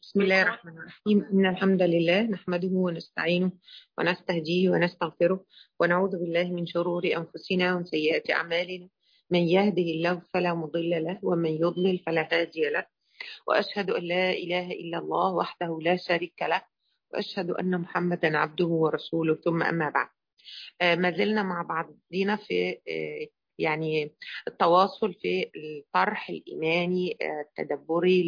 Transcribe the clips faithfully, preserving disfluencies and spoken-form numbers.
بسم الله الرحمن الرحيم. إن الحمد لله نحمده ونستعينه ونستهديه ونستغفره ونعوذ بالله من شرور أنفسنا ومن سيئات أعمالنا. من يهده الله فلا مضل له ومن يضلل فلا هادي له، وأشهد أن لا إله إلا الله وحده لا شريك له، وأشهد أن محمدا عبده ورسوله. ثم أما بعد، آه، ما زلنا مع بعضنا في آه، يعني التواصل في الطرح الإيماني آه، التدبري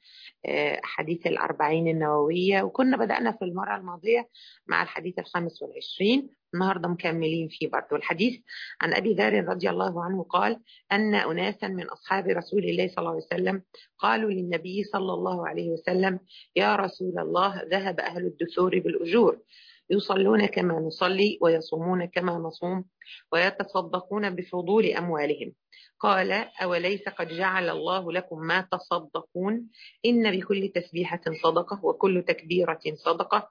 لحديث الأربعين النووية، وكنا بدأنا في المرة الماضية مع الحديث الخامس والعشرين. النهاردة مكملين فيه برضه الحديث عن أبي ذر رضي الله عنه قال أن أناسا من أصحاب رسول الله صلى الله عليه وسلم قالوا للنبي صلى الله عليه وسلم: يا رسول الله، ذهب أهل الدثور بالأجور، يصلون كما نصلي ويصومون كما نصوم ويتصدقون بفضول أموالهم. قال: أوليس قد جعل الله لكم ما تصدقون؟ إن بكل تسبيحة صدقة، وكل تكبيرة صدقة،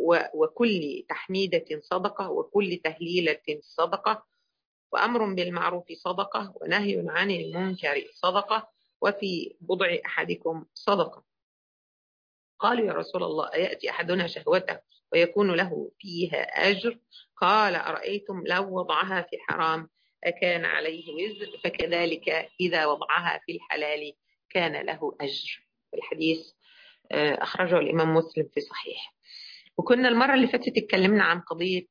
وكل تحميدة صدقة، وكل تهليلة صدقة، وأمر بالمعروف صدقة، ونهي عن المنكر صدقة، وفي بضع أحدكم صدقة. قالوا: يا رسول الله، أيأتي أحدنا شهوته ويكون له فيها أجر؟ قال: أرأيتم لو وضعها في حرام أكان عليه وزر؟ فكذلك إذا وضعها في الحلال كان له أجر. الحديث أخرجه الإمام مسلم في صحيح. وكنا المرة اللي فاتت اتكلمنا عن قضية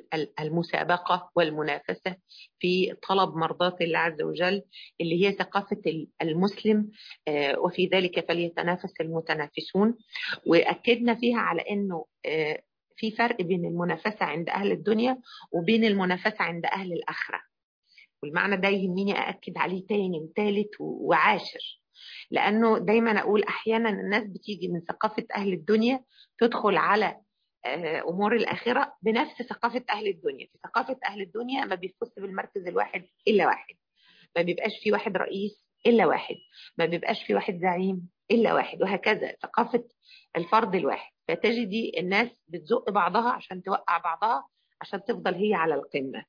المسابقة والمنافسة في طلب مرضاة الله عز وجل، اللي هي ثقافة المسلم، وفي ذلك فليتنافس المتنافسون. وأكدنا فيها على أنه في فرق بين المنافسة عند أهل الدنيا وبين المنافسة عند أهل الآخرة، والمعنى ده يهمني أأكد عليه تاني وثالث وعاشر، لأنه دايما أقول أحيانا الناس بتيجي من ثقافة أهل الدنيا تدخل على أمور الآخرة بنفس ثقافة أهل الدنيا. في ثقافة أهل الدنيا ما بيفوز بالمركز الواحد إلا واحد، ما بيبقاش في واحد رئيس إلا واحد، ما بيبقاش في واحد زعيم إلا واحد، وهكذا ثقافة الفرد الواحد. فتجدي الناس بتزق بعضها عشان توقع بعضها عشان تفضل هي على القمة.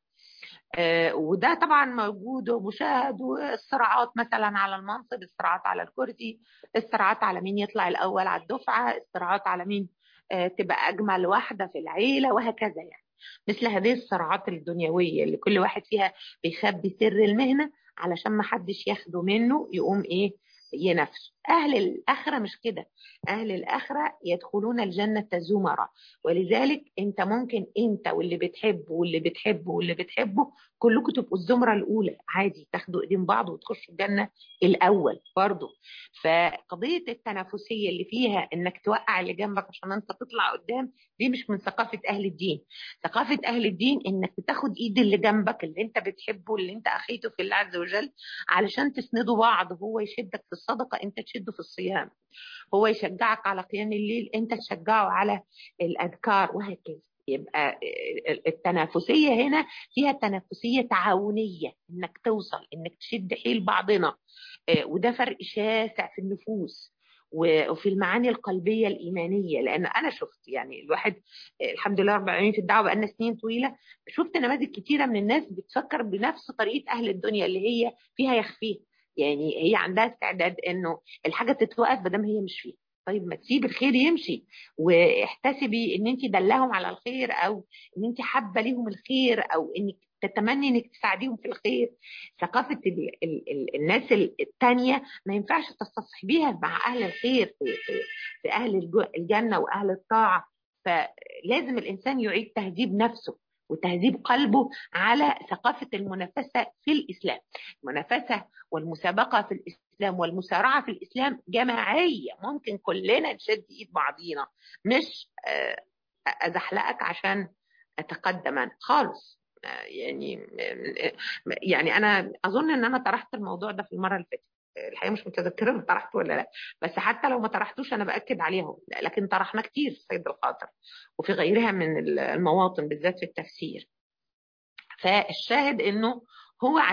آه وده طبعا موجود ومشاهد، والصراعات مثلا على المنصب، الصراعات على الكرسي، الصراعات على مين يطلع الأول على الدفعة، الصراعات على مين آه تبقى أجمل واحدة في العيلة، وهكذا. يعني مثل هذه الصراعات الدنيوية اللي كل واحد فيها بيخبي سر المهنة علشان ما حدش ياخده منه يقوم إيه ينافسه. أهل الآخرة مش كده، أهل الآخرة يدخلون الجنة زمرا، ولذلك أنت ممكن أنت واللي بتحبه واللي بتحبه واللي بتحبه كلكم تبقوا الزمرة الأولى عادي، تاخدوا إيدين بعض وتخشوا الجنة الأول برضو. فقضية التنافسية اللي فيها إنك توقع اللي جنبك عشان أنت تطلع قدام، دي مش من ثقافة أهل الدين. ثقافة أهل الدين إنك بتاخد إيد اللي جنبك اللي أنت بتحبه اللي أنت أخيته في الله عز وجل علشان تسندوا بعض، هو يشدك في الصدقة أنت تشده في الصيام، هو يشجعك على قيام الليل أنت تشجعه على الأذكار، وهكذا. يبقى التنافسية هنا فيها تنافسية تعاونية، انك توصل انك تشد حيل بعضنا، وده فرق شاسع في النفوس وفي المعاني القلبية الإيمانية. لأن أنا شفت يعني الواحد الحمد لله رب العالمين في الدعوة بقالنا سنين طويلة، شفت نماذج كتيرة من الناس بتفكر بنفس طريقة أهل الدنيا اللي هي فيها يخفيها. يعني هي عندها استعداد إنه الحاجة تتوقف بدل هي مش فيها. طيب ما تسيب الخير يمشي، واحتسبي ان انت دلهم على الخير، او ان انت حابه ليهم الخير، او انك تتمني انك تساعديهم في الخير. ثقافه ال ال ال الناس التانية ما ينفعش تستصحبيها مع اهل الخير في, في, في اهل الجنه واهل الطاعه. فلازم الانسان يعيد تهذيب نفسه وتهذيب قلبه على ثقافة المنافسة في الإسلام. المنافسة والمسابقة في الإسلام والمسارعة في الإسلام جماعية، ممكن كلنا نشد إيد بعضينا، مش أزحلقك عشان أتقدم أنا خالص. يعني يعني أنا أظن أن أنا طرحت الموضوع ده في المرة اللي فاتت، الحقيقة مش متذكرة أنا طرحته ولا لا، بس حتى لو ما طرحتوش أنا بأكد عليه، لكن طرحنا كتير في صيد الخاطر وفي غيرها من المواطن بالذات في التفسير. فالشاهد انه هو عشان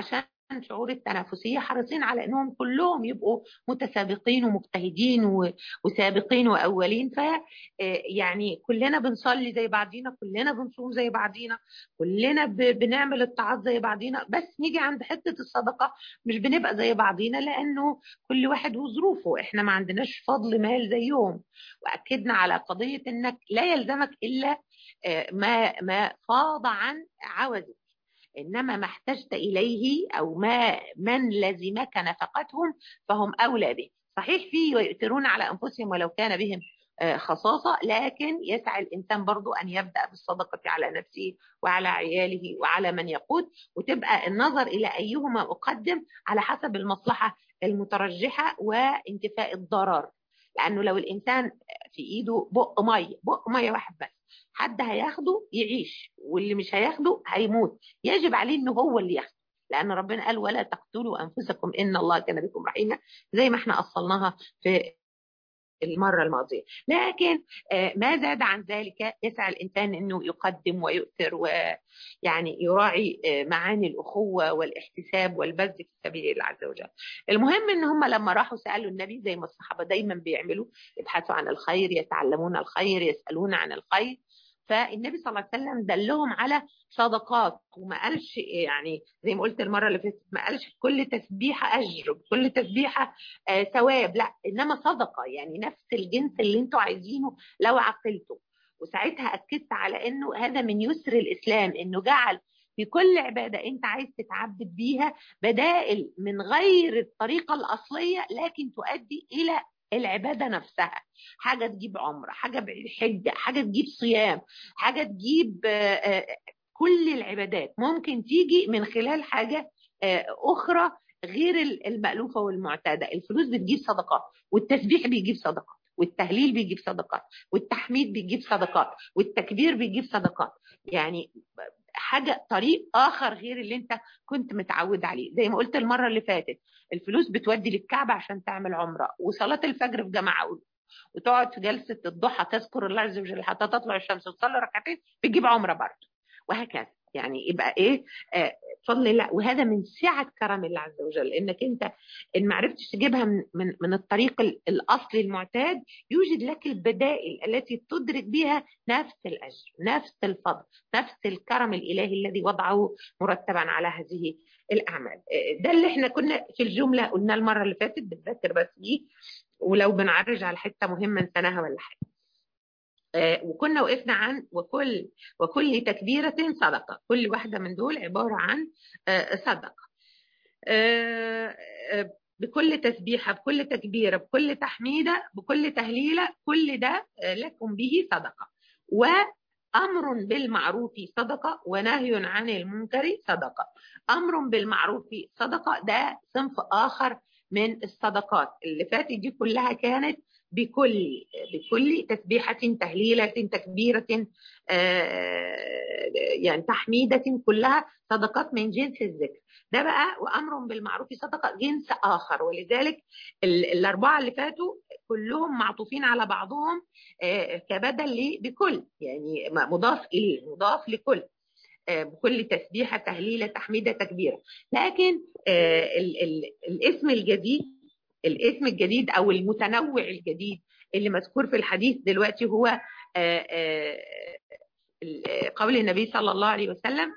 شعور التنافسية حريصين على أنهم كلهم يبقوا متسابقين ومجتهدين وسابقين وأولين. ف يعني كلنا بنصلي زي بعضينا، كلنا بنصوم زي بعضينا، كلنا بنعمل الطاعات زي بعضينا، بس نيجي عند حتة الصدقة مش بنبقى زي بعضينا، لأنه كل واحد وظروفه. احنا ما عندناش فضل مال زيهم. وأكدنا على قضية أنك لا يلزمك إلا ما ما فاض عن عوزك، إنما ما احتجت إليه أو ما من لزمك نفقتهم فهم أولى به. صحيح في ويؤثرون على أنفسهم ولو كان بهم خصاصة، لكن يسعى الإنسان برضو أن يبدأ بالصدقة على نفسه وعلى عياله وعلى من يقود، وتبقى النظر إلى أيهما أقدم على حسب المصلحة المترجحة وانتفاء الضرر. لأنه لو الإنسان في إيده بق مية بق مية واحد بس، حد هياخده يعيش واللي مش هياخده هيموت، يجب عليه انه هو اللي ياخده، لان ربنا قال ولا تقتلوا انفسكم ان الله كان بكم رحيما، زي ما احنا اصلناها في المرة الماضية. لكن ما زاد عن ذلك يسعى الإنسان أنه يقدم ويؤثر ويعني يراعي معاني الأخوة والاحتساب والبذل في سبيل الله عز وجل. المهم أن هم لما راحوا سألوا النبي زي ما الصحابة دايما بيعملوا، يبحثوا عن الخير، يتعلمون الخير، يسألون عن الخير. فالنبي صلى الله عليه وسلم دلهم على صدقات، وما قالش يعني زي ما قلت المرة اللي فاتت، ما قالش كل تسبيحة أجر، كل تسبيحة آه ثواب، لا، إنما صدقة يعني نفس الجنس اللي انتوا عايزينه لو عقلتوا. وساعتها أكدت على إنه هذا من يسر الإسلام، إنه جعل في كل عبادة أنت عايز تتعبد بيها بدائل من غير الطريقة الأصلية، لكن تؤدي إلى العبادة نفسها. حاجة تجيب عمرة، حاجة حجة، حاجة تجيب صيام، حاجة تجيب كل العبادات ممكن تيجي من خلال حاجة أخرى غير المألوفة والمعتادة. الفلوس بتجيب صدقات، والتسبيح بيجيب صدقات، والتهليل بيجيب صدقات، والتحميد بيجيب صدقات، والتكبير بيجيب صدقات. يعني حاجة طريق آخر غير اللي انت كنت متعود عليه. زي ما قلت المرة اللي فاتت، الفلوس بتودي للكعبة عشان تعمل عمرة، وصلاة الفجر في جماعة، وتقعد في جلسة الضحى تذكر الله عز وجل حتى تطلع الشمس وتصلي ركعتين، بتجيب عمرة برضه، وهكذا. يعني يبقى ايه آه فضل الله. وهذا من سعة كرم الله عز وجل، انك انت ان ما عرفتش تجيبها من, من, من الطريق الاصلي المعتاد، يوجد لك البدائل التي تدرك بها نفس الاجر، نفس الفضل، نفس الكرم الالهي الذي وضعه مرتبا على هذه الاعمال. ده اللي احنا كنا في الجمله قلنا المره اللي فاتت، بتذكر بس دي ولو بنعرج على حته مهمه نسيناها ولا حاجه. آه وكنا وقفنا عن وكل وكل تكبيرة صدقة، كل واحدة من دول عبارة عن آه صدقة. آه آه بكل تسبيحة، بكل تكبيرة، بكل تحميدة، بكل تهليلة، كل ده آه لكم به صدقة. وأمر بالمعروف صدقة، ونهي عن المنكر صدقة. أمر بالمعروف صدقة ده صنف آخر من الصدقات. اللي فاتت دي كلها كانت بكل بكل تسبيحة، تهليلة، تكبيرة، يعني تحميدة، كلها صدقات من جنس الذكر. ده بقى وأمر بالمعروف صدقة جنس آخر. ولذلك الأربعة اللي فاتوا كلهم معطوفين على بعضهم كبدل بكل، يعني مضاف إليه، مضاف لكل، بكل تسبيحة، تهليلة، تحميدة، تكبيرة. لكن ال ال الاسم الجديد الاسم الجديد أو المتنوع الجديد اللي مذكور في الحديث دلوقتي هو قول النبي صلى الله عليه وسلم: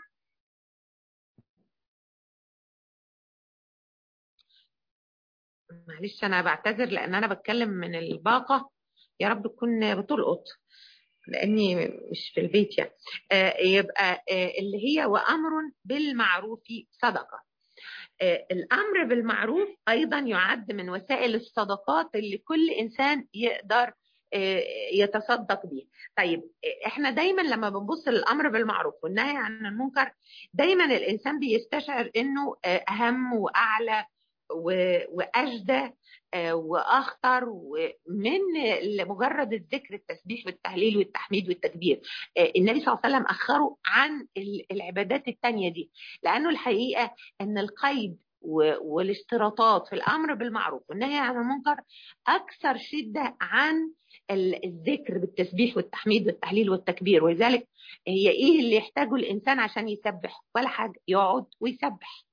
معلش أنا بعتذر لأن أنا بتكلم من الباقة، يا رب تكون بتلقط لأني مش في البيت يعني. يبقى اللي هي وأمر بالمعروف صدقة. الأمر بالمعروف أيضا يعد من وسائل الصدقات اللي كل إنسان يقدر يتصدق بيه. طيب احنا دايما لما بنبص للأمر بالمعروف والنهي عن المنكر، دايما الإنسان بيستشعر إنه أهم وأعلى وأجدى وأخطر من مجرد الذكر، التسبيح والتهليل والتحميد والتكبير. النبي صلى الله عليه وسلم أخره عن العبادات التانية دي، لأنه الحقيقة أن القيد والاشتراطات في الأمر بالمعروف والنهي عن المنكر أكثر شدة عن الذكر بالتسبيح والتحميد والتهليل والتكبير. ولذلك هي إيه اللي يحتاجه الإنسان عشان يسبح؟ ولا حاجة، يقعد ويسبح،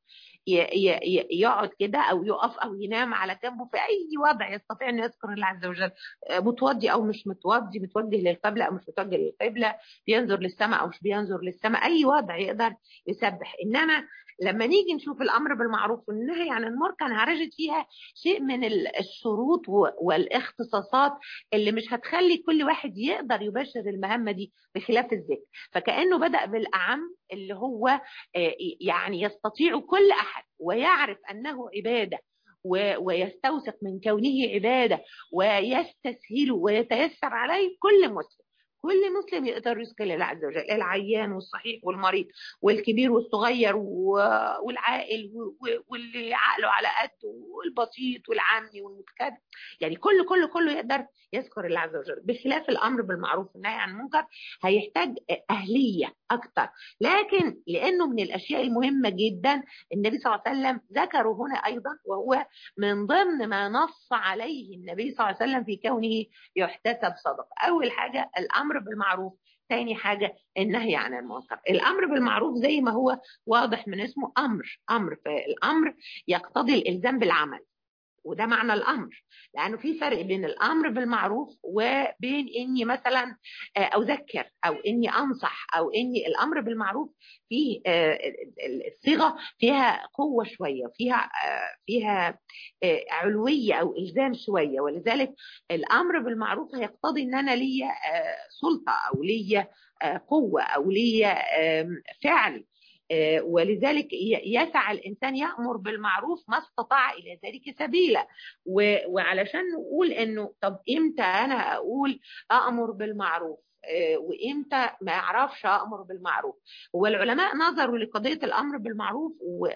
يقعد كده او يقف او ينام على جنبه في اي وضع يستطيع ان يذكر الله عز وجل، متوضي او مش متوضي، متوجه للقبله او مش متوجه للقبله، بينظر للسماء او مش بينظر للسماء، اي وضع يقدر يسبح. انما لما نيجي نشوف الامر بالمعروف والنهي عن المنكر هنجد فيها شيء من الشروط والاختصاصات اللي مش هتخلي كل واحد يقدر يباشر المهمه دي بخلاف الذكر. فكانه بدأ بالاعم اللي هو يعني يستطيع كل احد ويعرف انه عباده ويستوثق من كونه عباده ويستسهل ويتيسر عليه كل مسلم. كل مسلم يقدر يذكر الله عز وجل، العيان والصحيح والمريض والكبير والصغير والعاقل واللي عقله على قده والبسيط والعامي والمتكلم، يعني كل كل كله يقدر يذكر الله عز وجل. بخلاف الامر بالمعروف والنهي عن المنكر هيحتاج اهليه اكتر، لكن لانه من الاشياء المهمه جدا النبي صلى الله عليه وسلم ذكره هنا ايضا، وهو من ضمن ما نص عليه النبي صلى الله عليه وسلم في كونه يحتسب صدقه. اول حاجه الامر بالمعروف، ثاني حاجه النهي عن المنكر. الامر بالمعروف زي ما هو واضح من اسمه امر، امر فالامر يقتضي الالزام بالعمل، وده معنى الامر، لانه في فرق بين الامر بالمعروف وبين اني مثلا اذكر او اني انصح او اني الامر بالمعروف في الصيغه فيها قوه شويه، فيها فيها علويه او الزام شويه، ولذلك الامر بالمعروف هيقتضي ان انا ليا سلطه او ليا قوه او ليا فعل، ولذلك يسعى الإنسان يأمر بالمعروف ما استطاع إلى ذلك سبيلا. وعلشان نقول إنه طب إمتى أنا أقول أأمر بالمعروف وإمتى ما أعرفش أأمر بالمعروف، هو العلماء نظروا لقضية الأمر بالمعروف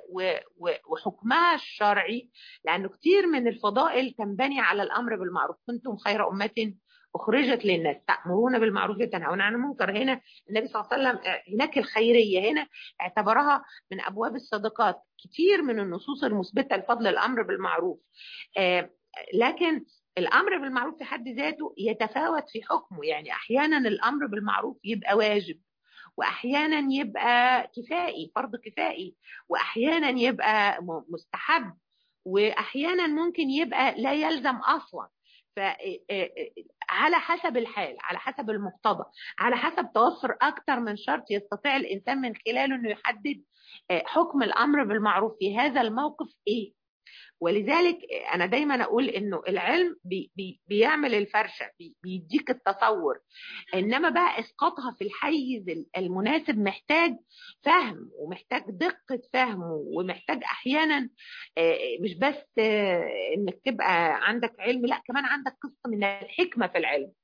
وحكمها الشرعي، لأنه كتير من الفضائل تنبني على الأمر بالمعروف. كنتم خير أمة أخرجت للناس تأمرون بالمعروف وتنهون عن المنكر. هنا النبي صلى الله عليه وسلم هناك الخيرية هنا اعتبرها من أبواب الصدقات. كتير من النصوص المثبتة لفضل الأمر بالمعروف، آه لكن الأمر بالمعروف في حد ذاته يتفاوت في حكمه، يعني أحيانا الأمر بالمعروف يبقى واجب، وأحيانا يبقى كفائي فرض كفائي، وأحيانا يبقى مستحب، وأحيانا ممكن يبقى لا يلزم أصلا. فعلى حسب الحال، على حسب المقتضى، على حسب توفر أكثر من شرط يستطيع الإنسان من خلاله أنه يحدد حكم الأمر بالمعروف في هذا الموقف إيه. ولذلك أنا دايما أقول إنه العلم بي بي بيعمل الفرشة، بي بيديك التصور، إنما بقى إسقاطها في الحيز المناسب محتاج فهم ومحتاج دقة فهم، ومحتاج أحيانا مش بس إنك تبقى عندك علم، لا كمان عندك قسط من الحكمة في العلم.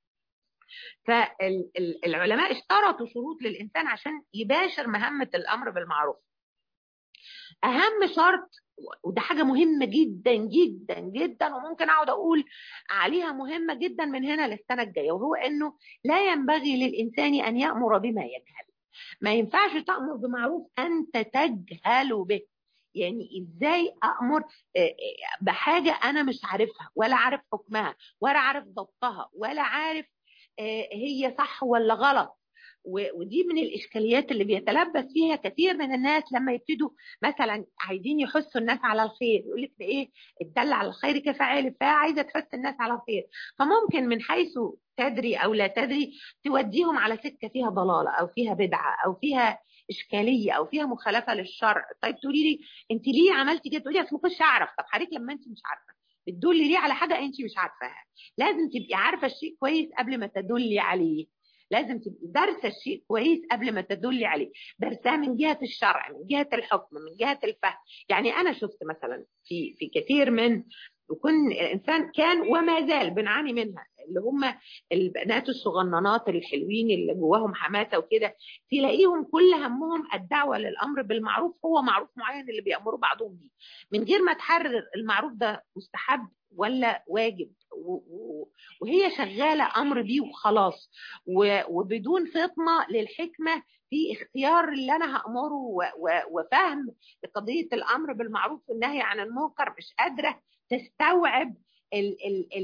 فالعلماء اشترطوا شروط للإنسان عشان يباشر مهمة الأمر بالمعروف. أهم شرط، وده حاجة مهمة جدا جدا جدا وممكن أقعد أقول عليها مهمة جدا من هنا للسنة الجاية، وهو أنه لا ينبغي للإنسان أن يأمر بما يجهل. ما ينفعش تأمر بمعروف أنت تجهل به. يعني إزاي أأمر بحاجة أنا مش عارفها ولا عارف حكمها ولا عارف ضبطها ولا عارف هي صح ولا غلط؟ ودي من الإشكاليات اللي بيتلبس فيها كثير من الناس لما يبتدوا مثلا عايزين يحثوا الناس على الخير، يقول لك إيه الدل على الخير كفاعل، فعايزة تحث الناس على الخير، فممكن من حيث تدري أو لا تدري توديهم على سكة فيها ضلالة أو فيها بدعة أو فيها إشكالية أو فيها مخالفة للشرع. طيب تقولي لي أنت ليه عملتي كده؟ تقولي أصل ما كنتش أعرف. طب حضرتك لما أنت مش عارفة بتدلي ليه على حاجة أنت مش عارفاها؟ لازم تبقي عارفة الشيء كويس قبل ما تدلي عليه، لازم تبقي دارسه الشيء كويس قبل ما تدلي عليه، دارساه من جهه الشرع، من جهه الحكم، من جهه الفهم. يعني انا شفت مثلا في في كثير من، وكن الانسان كان وما زال بنعاني منها، اللي هم البنات الصغننات الحلوين اللي جواهم حماسه وكده، تلاقيهم كل همهم الدعوه للامر بالمعروف، هو معروف معين اللي بيامروا بعضهم بيه، من غير ما تحرر المعروف ده مستحب ولا واجب، وهي شغاله امر بيه وخلاص، وبدون فطنه للحكمه في اختيار اللي انا هامره وفهم لقضيه الامر بالمعروف والنهي عن المنكر، مش قادره تستوعب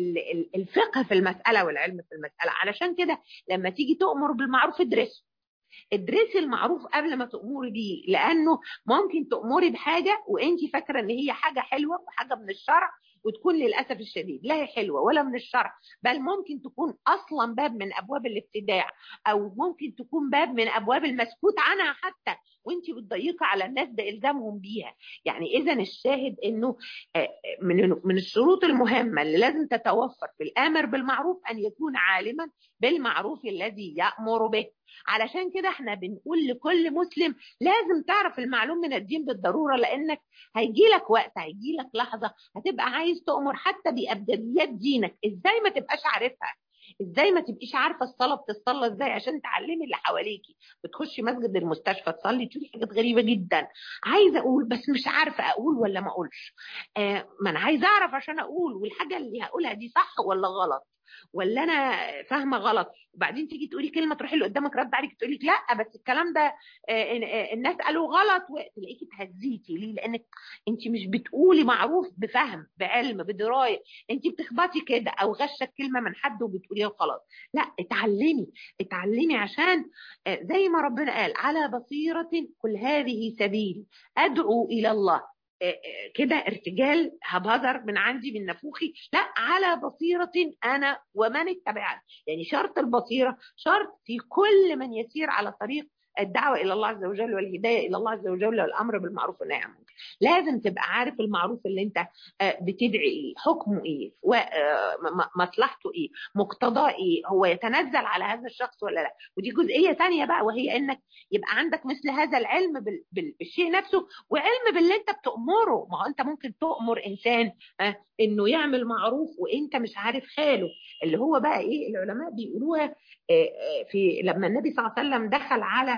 الفقه في المساله والعلم في المساله. علشان كده لما تيجي تؤمر بالمعروف ادرسه، ادرسي المعروف قبل ما تأمري بيه، لانه ممكن تأمري بحاجه وانت فاكره ان هي حاجه حلوه وحاجه من الشرع، وتكون للاسف الشديد لا هي حلوه ولا من الشرع، بل ممكن تكون اصلا باب من ابواب الابتداع، او ممكن تكون باب من ابواب المسكوت عنها حتى وانت بتضيقي على الناس بالزامهم بيها. يعني اذا الشاهد انه من من الشروط المهمه اللي لازم تتوفر في الامر بالمعروف ان يكون عالما بالمعروف الذي يأمر به. علشان كده احنا بنقول لكل مسلم لازم تعرف المعلوم من الدين بالضروره، لانك هيجي لك وقت، هيجي لك لحظه هتبقى عايز تأمر حتى بأبجديات دينك، ازاي ما تبقاش عارفها؟ ازاي ما تبقيش عارفه الصلاه بتصلى ازاي عشان تعلمي اللي حواليكي؟ بتخشي مسجد المستشفى تصلي تشوفي حاجات غريبه جدا، عايزه اقول بس مش عارفه اقول ولا ما اقولش. آه ما انا عايزه اعرف عشان اقول، والحاجه اللي هقولها دي صح ولا غلط، ولا انا فاهمه غلط؟ وبعدين تيجي تقولي كلمه تروحي اللي قدامك رد عليك تقولي لك لا بس الكلام ده الناس قالوا غلط، وتلاقيكي اتهزيتي. ليه؟ لانك انت مش بتقولي معروف بفهم بعلم بدرايه، انت بتخبطي كده او غشه كلمه من حد وبتقوليها وخلاص. لا، اتعلمي اتعلمي عشان زي ما ربنا قال على بصيره كل هذه سبيلي ادعو الى الله. كده ارتجال هبهزر من عندي من نفوخي، لا، على بصيرة أنا ومن اتبعني. يعني شرط البصيرة شرط في كل من يسير على طريق الدعوة إلى الله عز وجل والهداية إلى الله عز وجل والأمر بالمعروف والنهي عن المنكر. لازم تبقى عارف المعروف اللي أنت بتدعي إيه، حكمه إيه، ومصلحته إيه، مقتضاه إيه، هو يتنزل على هذا الشخص ولا لا. ودي جزئية تانية بقى، وهي إنك يبقى عندك مثل هذا العلم بالشيء نفسه وعلم باللي أنت بتأمره. ما هو أنت ممكن تأمر إنسان إنه يعمل معروف وأنت مش عارف حاله، اللي هو بقى إيه العلماء بيقولوها في لما النبي صلى الله عليه وسلم دخل على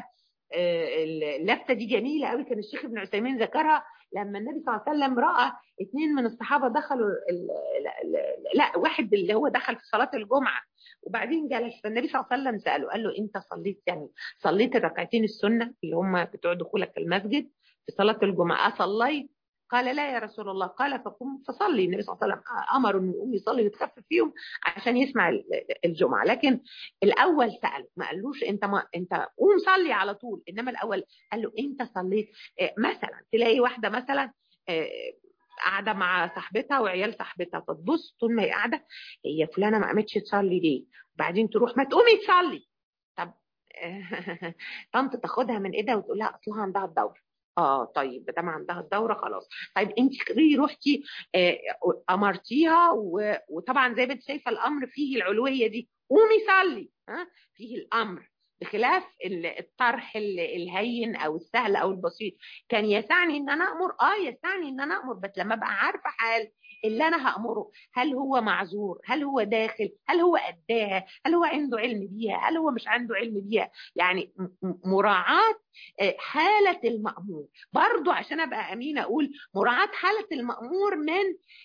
اللفتة دي جميلة قوي، كان الشيخ ابن عثيمين ذكرها. لما النبي صلى الله عليه وسلم رأى اثنين من الصحابة دخلوا ال ال لا واحد اللي هو دخل في صلاة الجمعة وبعدين جلس، فالنبي صلى الله عليه وسلم سأله قال له انت صليت يعني صليت الركعتين السنة اللي هم بتوع دخولك المسجد في صلاة الجمعة أصليت؟ قال لا يا رسول الله. قال فقم فصلي. النبي صلى الله عليه وسلم امر انه يقوم يصلي ويتخفف فيهم عشان يسمع الجمعه، لكن الاول سال ما قالوش انت ما انت قوم صلي على طول، انما الاول قال له انت صليت؟ مثلا تلاقي واحده مثلا قاعده مع صاحبتها وعيال صاحبتها، فتبص طول ما هي قاعده هي فلانه ما قامتش تصلي ليه؟ وبعدين تروح ما تقومي تصلي. طب طنط تاخدها من ايدها وتقول لها اصلها عندها الدوره. اه طيب دام عندها الدوره خلاص. طيب انت رحتي آه امرتيها، وطبعا زي ما انت شايفه الامر فيه العلويه دي، قومي صلي، ها فيه الامر، بخلاف الطرح الهين او السهل او البسيط. كان يسعني ان انا امر، اه يسعني ان انا امر، بس لما ابقى عارفه حال اللي انا هامره، هل هو معذور، هل هو داخل، هل هو قداها، هل هو عنده علم بيها، هل هو مش عنده علم بيها. يعني مراعاه حاله المامور برضو، عشان ابقى امينه اقول مراعاه حاله المامور من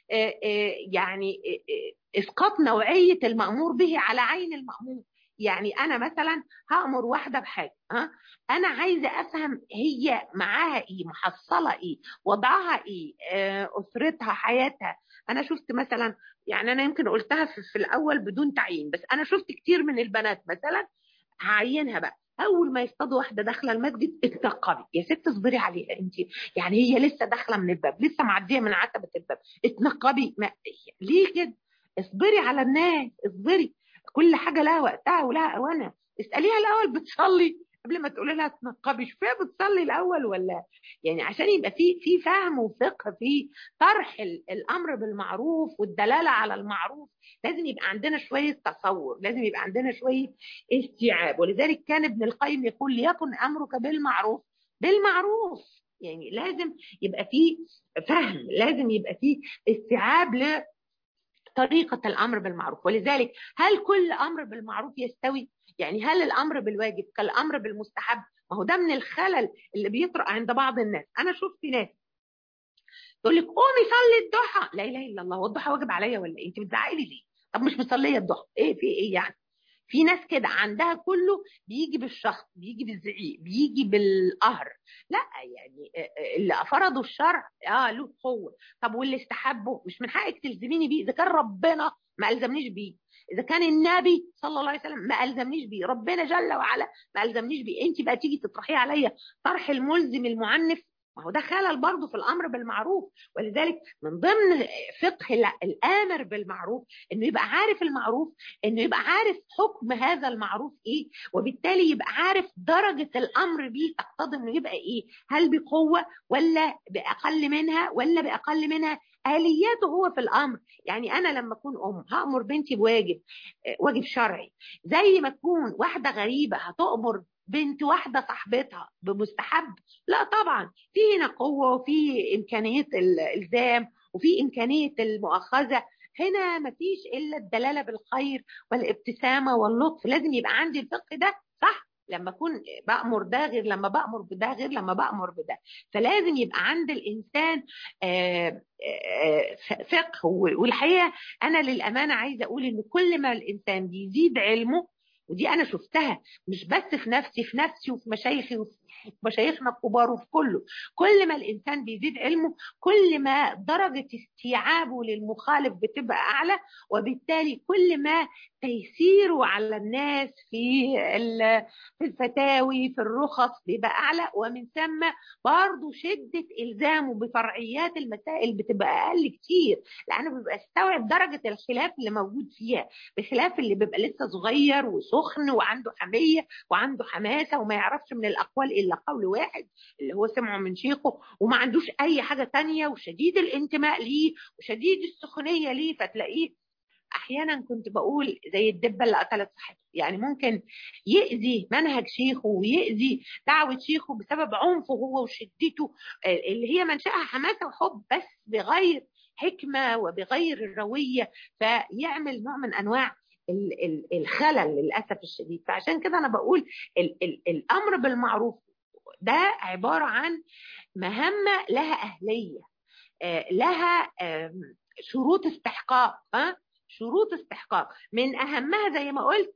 يعني اسقاط نوعيه المامور به على عين المامور. يعني انا مثلا هامر واحده بحاجه، ها انا عايزه افهم هي معاها ايه، محصله ايه، وضعها ايه، اسرتها، حياتها. انا شفت مثلا، يعني انا يمكن قلتها في, في الاول بدون تعيين، بس انا شفت كتير من البنات مثلا هعينها بقى اول ما يصطادوا واحده داخله المسجد اتنقبي يا ست، اصبري عليها انت، يعني هي لسه داخله من الباب، لسه معديه من عتبه الباب، اتنقبي. ما ليه كده؟ اصبري على الناس، اصبري، كل حاجه لها وقتها ولها اوانها. اساليها الاول بتصلي قبل ما تقولي لها تنقبي، شوفيها بتصلي الاول ولا، يعني عشان يبقى في في فهم وفقه في طرح الامر بالمعروف والدلاله على المعروف. لازم يبقى عندنا شويه تصور، لازم يبقى عندنا شويه استيعاب. ولذلك كان ابن القيم يقول ليكن امرك بالمعروف بالمعروف، يعني لازم يبقى في فهم، لازم يبقى في استيعاب ل طريقة الأمر بالمعروف. ولذلك هل كل أمر بالمعروف يستوي؟ يعني هل الأمر بالواجب كالأمر بالمستحب؟ ما هو ده من الخلل اللي بيطرأ عند بعض الناس. أنا شفت ناس تقول لك قومي صلي الضحى، لا إله إلا الله، هو الضحى واجب عليا ولا إيه؟ أنت بتزعقي لي ليه؟ طب مش مصلية الضحى، إيه في إيه يعني؟ في ناس كده عندها كله بيجي بالشخص، بيجي بالزعيق، بيجي بالقهر. لا، يعني اللي فرضوا الشرع اه له قوه. طب واللي استحبه مش من حقك تلزميني بيه اذا كان ربنا ما الزمنيش بيه، اذا كان النبي صلى الله عليه وسلم ما الزمنيش بيه، ربنا جل وعلا ما الزمنيش بيه، انت بقى تيجي تطرحيه عليا طرح الملزم المعنف؟ ما هو ده خلل برضه في الامر بالمعروف. ولذلك من ضمن فقه الامر بالمعروف انه يبقى عارف المعروف، انه يبقى عارف حكم هذا المعروف ايه، وبالتالي يبقى عارف درجه الامر بيه تقتضي انه يبقى ايه، هل بقوه ولا باقل منها ولا باقل منها، الياته هو في الامر. يعني انا لما اكون ام هامر بنتي بواجب، واجب شرعي، زي ما تكون واحده غريبه هتامر بنت واحده صاحبتها بمستحب؟ لا طبعا، في هنا قوه وفي امكانيه الالزام وفي امكانيه المؤاخذه. هنا مفيش الا الدلاله بالخير والابتسامه واللطف. لازم يبقى عندي الفقه ده، صح؟ لما اكون بامر ده غير لما بامر بده غير لما بامر بده. فلازم يبقى عند الانسان فقه. والحقيقه انا للامانه عايزه اقول ان كل ما الانسان بيزيد علمه، ودي انا شفتها مش بس في نفسي، في نفسي وفي مشايخي وفي مشايخنا الكبار وفي كله، كل ما الانسان بيزيد علمه كل ما درجه استيعابه للمخالف بتبقى اعلى، وبالتالي كل ما تيسيره على الناس في في الفتاوي في الرخص بيبقى اعلى، ومن ثم برضه شده الزامه بفرعيات المسائل بتبقى اقل كتير، لانه بيبقى استوعب درجه الخلاف اللي موجود فيها، بخلاف اللي بيبقى لسه صغير وسخن وعنده حميه وعنده حماسه وما يعرفش من الاقوال الا قول واحد اللي هو سمعه من شيخه، وما عندوش اي حاجه تانية، وشديد الانتماء ليه وشديد السخونيه ليه. فتلاقيه احيانا كنت بقول زي الدبه اللي قتلت صاحبها، يعني ممكن يأذي منهج شيخه ويأذي دعوه شيخه بسبب عنفه هو وشدته اللي هي منشأها حماسه وحب، بس بغير حكمه وبغير الرويه، فيعمل نوع من انواع الخلل للاسف الشديد. فعشان كده انا بقول ال ال الامر بالمعروف ده عباره عن مهمه لها اهليه، لها شروط استحقاق، ها شروط استحقاق. من اهمها زي ما قلت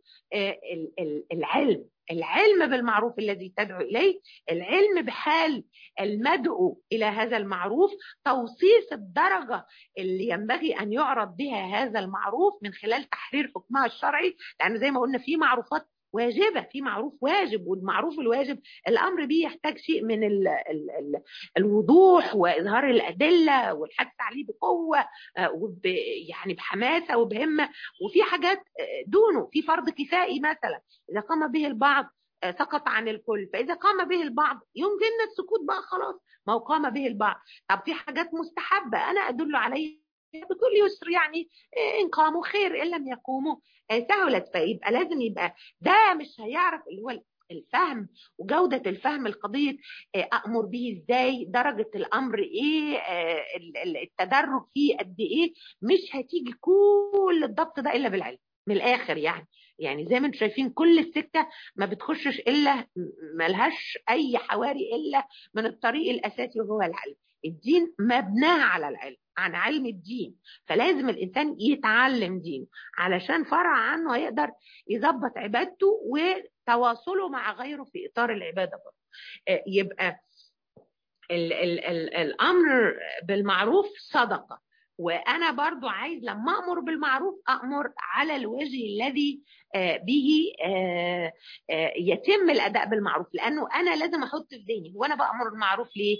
العلم، العلم بالمعروف الذي تدعو اليه، العلم بحال المدعو الى هذا المعروف، توصيف الدرجه اللي ينبغي ان يعرض بها هذا المعروف من خلال تحرير حكمها الشرعي، لان زي ما قلنا في معروفات واجبه، في معروف واجب، والمعروف الواجب الامر به يحتاج شيء من ال ال ال الوضوح واظهار الادله والحث عليه بقوه، وب يعني بحماسه وبهمه. وفي حاجات دونه، في فرض كفائي مثلا اذا قام به البعض سقط عن الكل، فاذا قام به البعض يمكننا السكوت بقى خلاص، ما هو قام به البعض. طب في حاجات مستحبه انا ادل عليها بكل يسر، يعني ان قاموا خير ان لم يقوموا سهلت. فيبقى لازم يبقى ده مش هيعرف اللي هو الفهم وجودة الفهم القضية، أأمر به إزاي، درجة الأمر إيه، التدرج فيه قد إيه، مش هتيجي كل الضبط ده إلا بالعلم من الآخر. يعني يعني زي ما انتم شايفين كل السكة ما بتخشش إلا ملهاش أي حواري إلا من الطريق الأساسي وهو العلم. الدين مبناه على العلم، عن علم الدين، فلازم الإنسان يتعلم دينه علشان فرع عنه هيقدر يظبط عبادته وتواصله مع غيره في إطار العبادة برضه. يبقى ال ال ال الأمر بالمعروف صدقة، وأنا برضو عايز لما أمر بالمعروف أمر على الوجه الذي به يتم الأداء بالمعروف، لأنه أنا لازم أحط في ذهني وأنا بأمر بالمعروف ليه؟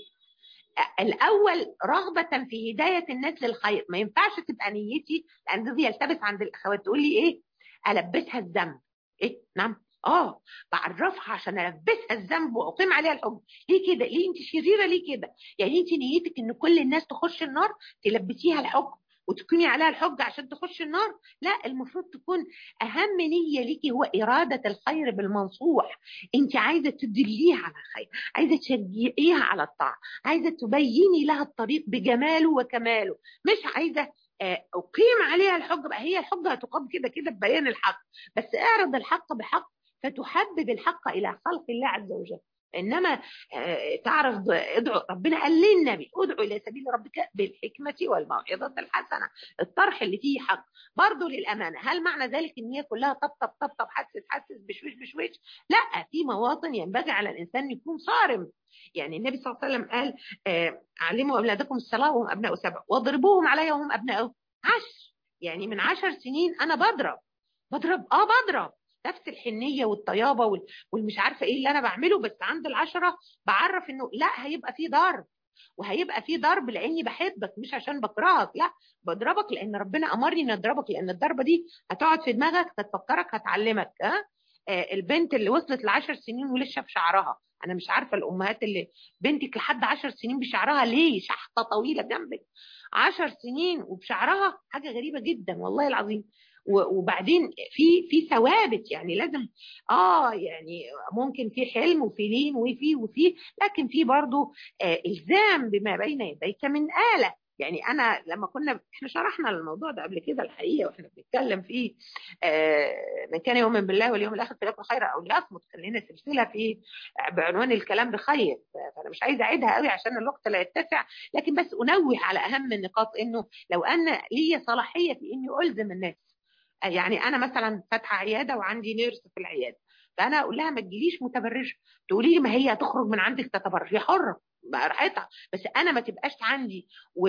الأول رغبة في هداية الناس للخير. ما ينفعش تبقى نيتي، لأن دي يلتبس عند الأخوات تقول لي إيه؟ ألبسها الذنب. إيه؟ نعم اه بعرفها عشان البسها الذنب واقيم عليها الحكم. ليه كده؟ ليه انت شريره؟ ليه كده؟ يعني انت نيتك ان كل الناس تخش النار تلبسيها الحكم وتقيمي عليها الحجه عشان تخش النار؟ لا، المفروض تكون اهم نيه ليكي هو اراده الخير بالمنصوح. انت عايزه تدليها على الخير، عايزه تشجعيها على الطاعه، عايزه تبيني لها الطريق بجماله وكماله، مش عايزه اقيم عليها الحجه. بقى هي الحجه هتقام كده كده ببيان الحق، بس اعرض الحق بحق فتحبب الحق الى خلق الله عز وجل. انما تعرف ادعو، ربنا قال للنبي ادعو الى سبيل ربك بالحكمه والموعظه الحسنه، الطرح اللي فيه حق. برضه للامانه، هل معنى ذلك ان هي كلها طبطب طبطب حسس حسس بشويش بشويش؟ لا، في مواطن ينبغي على الانسان يكون صارم. يعني النبي صلى الله عليه وسلم قال آه علموا اولادكم الصلاه وهم ابناء سبع واضربوهم عليها وهم ابناء عشر. يعني من عشر سنين انا بضرب، بضرب اه بضرب نفس الحنيه والطيابه وال... والمش عارفه ايه اللي انا بعمله، بس عند العشره بعرف انه لا، هيبقى في ضرب، وهيبقى في ضرب لاني بحبك مش عشان بكرهك، لا، بضربك لان ربنا امرني اني اضربك، لان الضربه دي هتقعد في دماغك، هتفكرك، هتعلمك. ها آه البنت اللي وصلت لعشر سنين ولسه بشعرها، انا مش عارفه الامهات اللي بنتك لحد عشر سنين بشعرها ليه شحطه طويله جنبك، عشر سنين وبشعرها، حاجه غريبه جدا والله العظيم. وبعدين في في ثوابت، يعني لازم اه يعني ممكن في حلم وفي لين وفي وفي لكن في برضه آه الزام بما بين يديك من آلة. يعني انا لما كنا احنا شرحنا الموضوع ده قبل كده الحقيقه، واحنا بنتكلم فيه آه من كان يؤمن بالله واليوم الاخر فليكن خيرا او ليصمت، خلينا سلسله في بعنوان الكلام بخير، فانا مش عايزه اعيدها قوي عشان الوقت لا يتسع، لكن بس انوه على اهم النقاط، انه لو ان لي صلاحيه في اني الزم الناس، يعني انا مثلا فاتحه عياده وعندي نيرس في العياده، فانا اقول لها ما تجيليش متبرجه، تقولي لي ما هي هتخرج من عندك تتبرج، هي حره براحتها، بس انا ما تبقاش عندي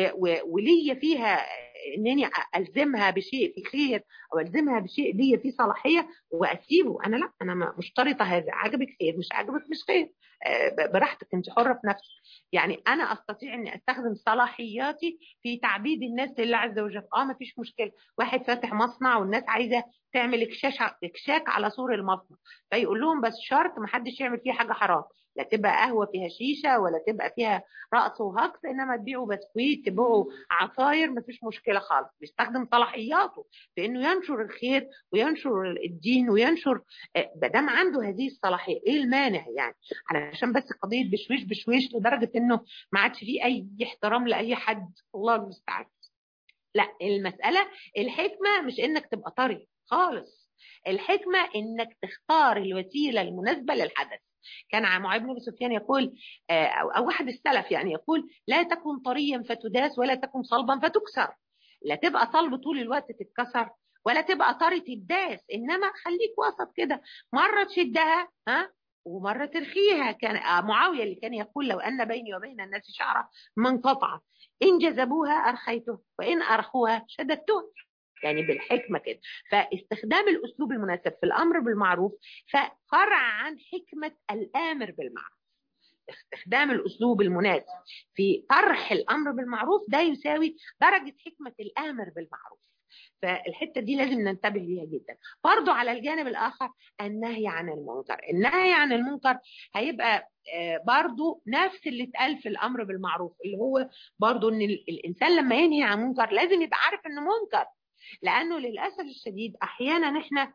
وليا فيها انني الزمها بشيء في خير او الزمها بشيء ليا فيه صلاحيه واسيبه، انا لا، انا مشترطه هذا، عجبك خير، مش عجبك مش خير، براحتك، انت حره في نفسك. يعني انا استطيع اني استخدم صلاحياتي في تعبيد الناس لله عز وجل، اه ما فيش مشكله، واحد فاتح مصنع والناس عايزه تعمل اكشاش اكشاك على سور المصنع، فيقول لهم بس شرط ما حدش يعمل فيه حاجه حرام، لا تبقى قهوه فيها شيشه ولا تبقى فيها رقص وهقص، انما تبيعوا بسكويت، تبيعوا عصاير، ما فيش مشكله خالص، بيستخدم صلاحياته في انه ينشر الخير وينشر الدين وينشر، ما دام عنده هذه الصلاحيه، ايه المانع يعني؟ علشان بس قضيه بشويش بشويش لدرجه انه ما عادش فيه اي احترام لاي حد، الله المستعان. لا، المساله الحكمه مش انك تبقى طري خالص، الحكمه انك تختار الوسيله المناسبه للحدث. كان معاذ بن سفيان يقول او او واحد السلف يعني يقول لا تكن طريا فتداس ولا تكن صلبا فتكسر، لا تبقى صلب طول الوقت تتكسر ولا تبقى طري تداس، انما خليك وسط كده، مره تشدها ها ومره ترخيها. كان معاويه اللي كان يقول لو ان بيني وبين الناس شعره ما انقطع، ان جذبوها ارخيته وان ارخوها شددتها، يعني بالحكمه كده. فاستخدام الاسلوب المناسب في الامر بالمعروف ففرع عن حكمه الامر بالمعروف، استخدام الاسلوب المناسب في طرح الامر بالمعروف ده يساوي درجه حكمه الامر بالمعروف، فالحته دي لازم ننتبه ليها جدا. برضو على الجانب الاخر النهي عن المنكر، النهي عن المنكر هيبقى برضو نفس اللي اتقال في الامر بالمعروف، اللي هو برضو ان الانسان لما ينهي عن منكر لازم يبقى عارف انه منكر، لانه للاسف الشديد احيانا احنا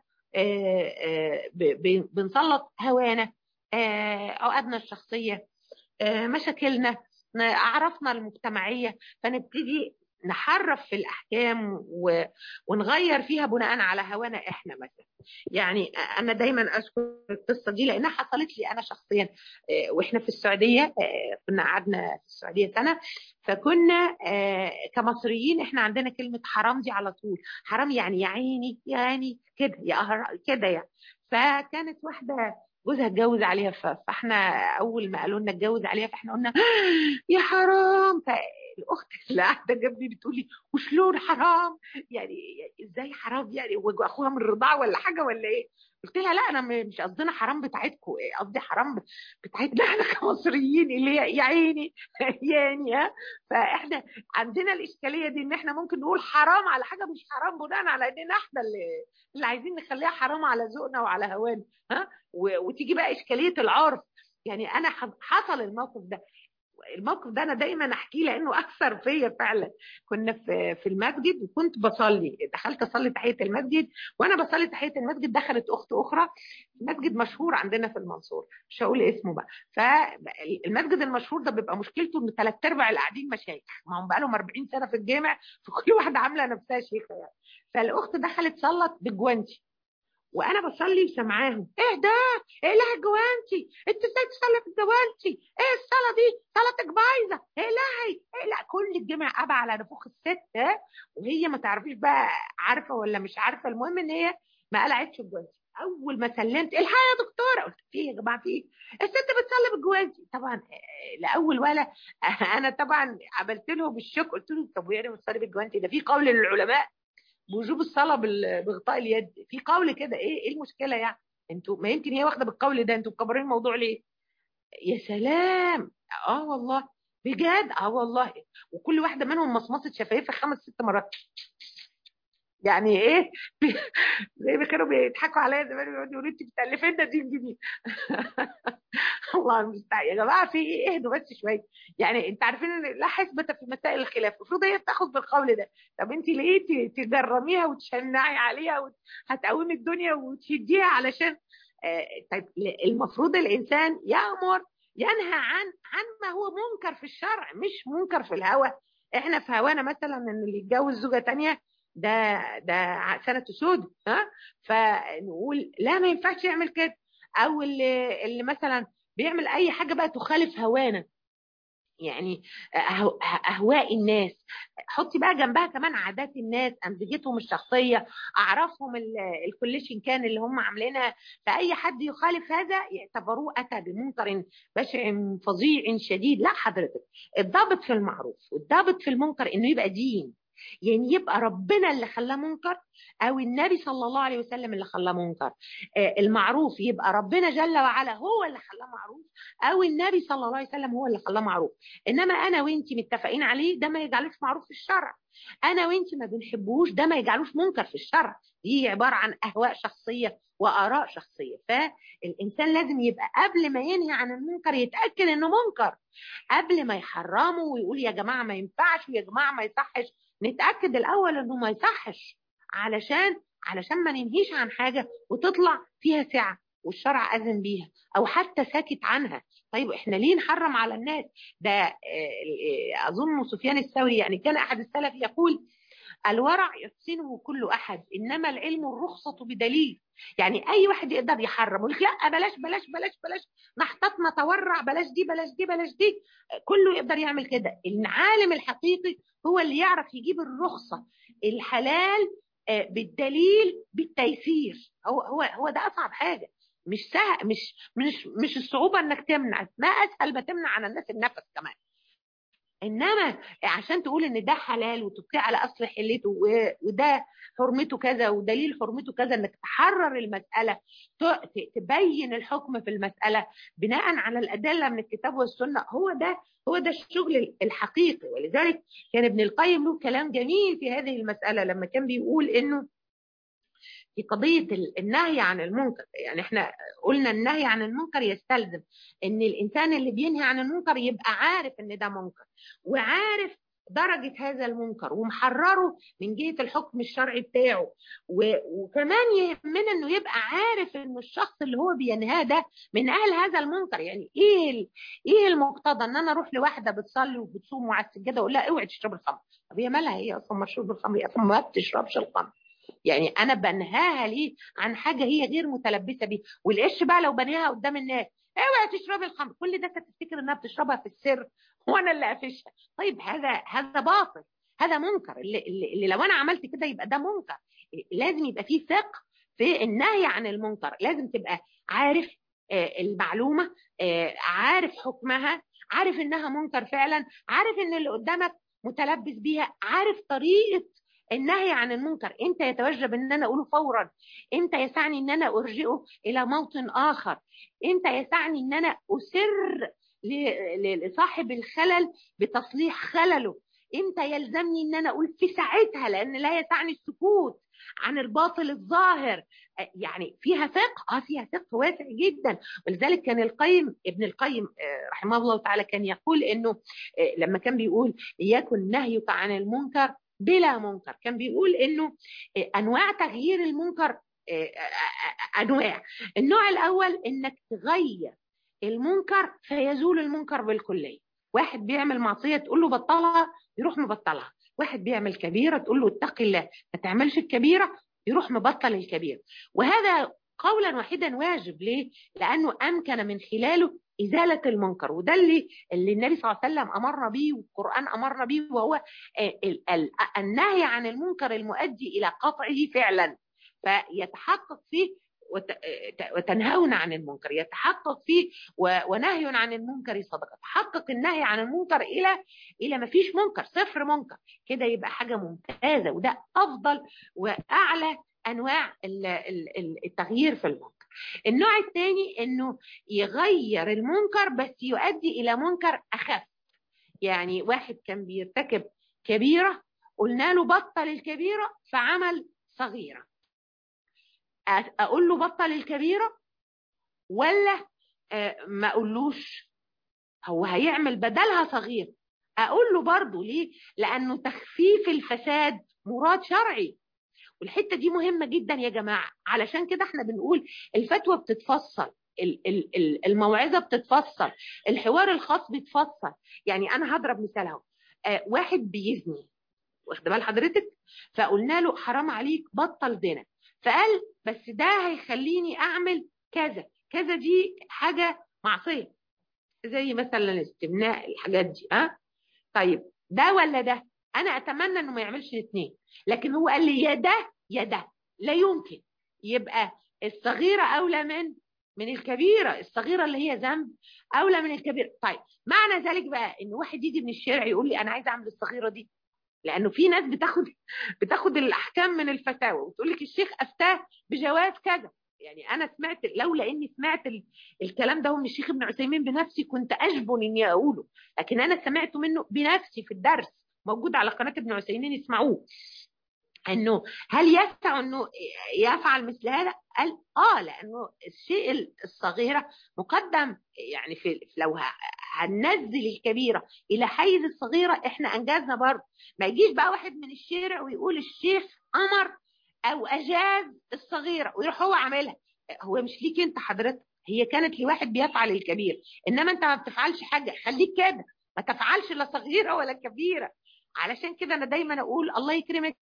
بنسلط هوانا، عقدنا الشخصيه، مشاكلنا، اعرافنا المجتمعيه، فنبتدي نحرف في الاحكام ونغير فيها بناء على هوانا احنا مثلا. يعني انا دايما اذكر القصه دي لانها حصلت لي انا شخصيا، واحنا في السعوديه، كنا قعدنا في السعوديه سنه، فكنا كمصريين احنا عندنا كلمه حرام دي على طول، حرام يعني يا عيني يعني كده يا كده يعني. فكانت واحده جوزها اتجوز عليها، فاحنا اول ما قالوا لنا اتجوز عليها فاحنا قلنا يا حرام. فالاخت اللي قاعده جنبي بتقول لي وشلون حرام يعني، ازاي حرام يعني، هو اخوها من الرضاعه ولا حاجه ولا ايه؟ قلت لها لا انا مش قصدنا حرام بتاعتكم، قصدي حرام بتاعتنا احنا كمصريين اللي هي يا عيني يعني. ها فاحنا عندنا الاشكاليه دي ان احنا ممكن نقول حرام على حاجه مش حرام بناء على اننا احنا اللي اللي عايزين نخليها حرام على ذوقنا وعلى هوانا. ها وتيجي بقى اشكاليه العرف. يعني انا حصل الموقف ده، الموقف ده انا دايما احكيه لانه اثر فيا فعلا. كنا في في المسجد وكنت بصلي، دخلت اصلي تحيه المسجد، وانا بصلي تحيه المسجد دخلت اخت اخرى، مسجد مشهور عندنا في المنصور مش هقول اسمه بقى، فالمسجد المشهور ده بيبقى مشكلته ان ثلاث ارباع اللي قاعدين مشايخ، ما هم بقى لهم أربعين سنه في الجامع، فكل واحده عامله نفسها شيخه يعني. فالاخت دخلت صلت بالجوانتي وانا بصلي وسامعاهم، ايه ده؟ ايه لها الجوانتي؟ انت ازاي تصلي في الجوانتي؟ ايه الصلاه دي؟ صلاتك بايظه، ايه لهي؟ ايه لا، كل الجمع ابى على نفوخ الست، ها وهي ما تعرفيش بقى عارفه ولا مش عارفه، المهم ان هي ما قلعتش الجوانتي. اول ما سلمت الحقيقه يا دكتوره، قلت في يا جماعه في ايه؟ الست بتصلي بالجوانتي طبعا، لاول ولا انا طبعا عملت له بالشك، قلت له طب وهي بتصلي بالجوانتي؟ ده في قول للعلماء بوجوب الصلاه بغطاء اليد، في قول كده، ايه ايه المشكله يعني؟ انتوا ما يمكن هي واخده بالقول ده، انتوا مكبرين الموضوع ليه؟ يا سلام. اه والله بجد، اه والله. وكل واحده منهم مصمصه شفايفها خمس ست مرات، يعني ايه؟ زي ما كانوا بيضحكوا عليا زمان بيقعدوا يقولوا انت بتالفي لنا دين جديد. الله المستعان يا جماعه، في ايه؟ اهدوا بس شويه. يعني انت عارفين ان لا حسبه في مسائل الخلاف، المفروض هي تاخد بالقول ده. طب انت ليه ت- تجرميها وتشنعي عليها وهتقومي الدنيا وتشديها علشان آه طيب المفروض الانسان يامر ينهى عن عن ما هو منكر في الشرع، مش منكر في الهوى. احنا في هوانا مثلا ان اللي يتجوز زوجه تانية ده ده سنة سود، ها؟ فنقول لا ما ينفعش يعمل كده. او اللي, اللي مثلا بيعمل اي حاجة بقى تخالف هوانا، يعني أهو- اهواء الناس. حطي بقى جنبها كمان عادات الناس، امزجتهم الشخصيه، اعرافهم ال- الكوليشن كان اللي هم عاملينها. فاي حد يخالف هذا يعتبروه اتى بمنكر بشع فظيع شديد. لا حضرتك، الضابط في المعروف والضابط في المنكر انه يبقى دين، يعني يبقى ربنا اللي خلاه منكر او النبي صلى الله عليه وسلم اللي خلاه منكر. آه، المعروف يبقى ربنا جل وعلا هو اللي خلاه معروف او النبي صلى الله عليه وسلم هو اللي خلاه معروف. انما انا وانت متفقين عليه ده ما يجعلوش معروف في الشرع، انا وانت ما بنحبوش ده ما يجعلوش منكر في الشرع. دي عباره عن اهواء شخصيه واراء شخصيه. فالانسان لازم يبقى قبل ما ينهي عن المنكر يتاكد انه منكر، قبل ما يحرمه ويقول يا جماعه ما ينفعش ويا جماعه ما يصحش، نتاكد الاول انه ما يصحش، علشان علشان ما ننهيش عن حاجه وتطلع فيها سعه والشرع اذن بيها او حتى ساكت عنها. طيب احنا ليه نحرم على الناس ده؟ آه، آه، اظن سفيان الثوري يعني كان احد السلف يقول الورع يحسنه كل احد انما العلم الرخصه بدليل. يعني اي واحد يقدر يحرم يقول لك لا بلاش بلاش بلاش بلاش نحتاط نتورع، بلاش دي بلاش دي بلاش دي، كله يقدر يعمل كده. العالم الحقيقي هو اللي يعرف يجيب الرخصه الحلال آه، بالدليل بالتيسير. هو هو هو ده اصعب حاجه. مش سهل، مش مش مش الصعوبه انك تمنع، ما اسهل ما تمنع عن الناس النفس كمان. انما عشان تقول ان ده حلال وتبقي على اصل حلته و- وده حرمته كذا ودليل حرمته كذا، انك تحرر المساله، ت- ت- تبين الحكم في المساله بناء على الادله من الكتاب والسنه، هو ده هو ده الشغل الحقيقي. ولذلك كان ابن القيم له كلام جميل في هذه المساله لما كان بيقول انه في قضية النهي عن المنكر، يعني احنا قلنا النهي عن المنكر يستلزم ان الانسان اللي بينهي عن المنكر يبقى عارف ان ده منكر، وعارف درجة هذا المنكر ومحرره من جهة الحكم الشرعي بتاعه، و- وكمان يهمنا انه يبقى عارف ان الشخص اللي هو بينهاه ده من اهل هذا المنكر. يعني ايه ال- ايه المقتضى ان انا اروح لواحده بتصلي وبتصوم وعلى السجاده اقول لها اوعي تشرب الخمر؟ طب هي مالها هي اصلا مشروب الخمر؟ هي اصلا ما بتشربش الخمر. يعني انا بنهاها ليه عن حاجه هي غير متلبسه بيها؟ والقش بقى لو بنهاها قدام الناس اوعي تشربي الخمر، كل ده تفتكر انها بتشربها في السر وانا اللي قافشها. طيب هذا هذا باطل، هذا منكر. اللي, اللي, اللي لو انا عملت كده يبقى ده منكر. لازم يبقى فيه ثقه في النهي عن المنكر، لازم تبقى عارف آه، المعلومه، آه، عارف حكمها، عارف انها منكر فعلا، عارف ان اللي قدامك متلبس بيها، عارف طريقه النهي عن المنكر. امتى يتوجب ان انا اقوله فورا، امتى يسعني ان انا ارجئه الى موطن اخر، امتى يسعني ان انا اسر ل- ل- لصاحب الخلل بتصليح خلله، امتى يلزمني ان انا اقول في ساعتها لان لا يسعني السكوت عن الباطل الظاهر. يعني فيها فقه، اه فيها فقه واسع جدا. ولذلك كان القيم ابن القيم آه، رحمه الله تعالى كان يقول انه آه، لما كان بيقول يكن نهيك عن المنكر بلا منكر، كان بيقول انه انواع تغيير المنكر انواع. النوع الاول انك تغير المنكر فيزول المنكر بالكليه. واحد بيعمل معصيه تقول له بطلها يروح مبطلها، واحد بيعمل كبيره تقول له اتق الله ما تعملش الكبيره يروح مبطل الكبيره. وهذا قولا واحدا واجب. ليه؟ لانه امكن من خلاله ازاله المنكر، وده اللي اللي النبي صلى الله عليه وسلم امرنا به والقران امرنا به، وهو ال- ال- النهي عن المنكر المؤدي الى قطعه فعلا، فيتحقق فيه وتنهون عن المنكر، يتحقق فيه ونهي عن المنكر صدقه، تحقق النهي عن المنكر الى الى ما فيش منكر، صفر منكر كده، يبقى حاجه ممتازه. وده افضل واعلى انواع التغيير في المنكر. النوع الثاني انه يغير المنكر بس يؤدي الى منكر اخف. يعني واحد كان بيرتكب كبيره، قلنا له بطل الكبيره فعمل صغيره، اقول له بطل الكبيره ولا ما اقولوش؟ هو هيعمل بدلها صغير، اقول له برضه. ليه؟ لانه تخفيف الفساد مراد شرعي، والحته دي مهمه جدا يا جماعه. علشان كده احنا بنقول الفتوى بتتفصل، الموعظه بتتفصل، الحوار الخاص بيتفصل. يعني انا هضرب مثال اهو، واحد بيزني، واخد بال حضرتك، فقلنا له حرام عليك بطل زنا، فقال بس ده هيخليني اعمل كذا كذا، دي حاجه معصيه زي مثلا الاستمناء، الحاجات دي. ها أه؟ طيب ده ولا ده؟ انا اتمنى انه ما يعملش الاثنين، لكن هو قال لي يا ده يا ده، لا يمكن. يبقى الصغيره اولى من من الكبيره، الصغيره اللي هي ذنب اولى من الكبيره. طيب معنى ذلك بقى ان واحد يجي من الشارع يقول لي انا عايز اعمل الصغيره دي، لانه في ناس بتاخد بتاخد الاحكام من الفتاوى وتقول لك الشيخ افتاه بجواز كذا. يعني انا سمعت، لولا اني سمعت ال... الكلام ده من الشيخ ابن عثيمين بنفسي كنت اجبن اني اقوله، لكن انا سمعته منه بنفسي في الدرس موجود على قناه ابن عثيمين، اسمعوه. انه هل يسع انه يفعل مثل هذا؟ قال اه، لانه الشيء الصغيره مقدم. يعني في لو هننزل الكبيره الى حيز الصغيره احنا انجزنا برضه. ما يجيش بقى واحد من الشارع ويقول الشيخ امر او اجاز الصغيره ويروح هو عاملها. هو مش ليك انت حضرتك، هي كانت لواحد بيفعل الكبير، انما انت ما بتفعلش حاجه، خليك كده ما تفعلش لا صغيره ولا كبيره. علشان كده انا دايما اقول الله يكرمك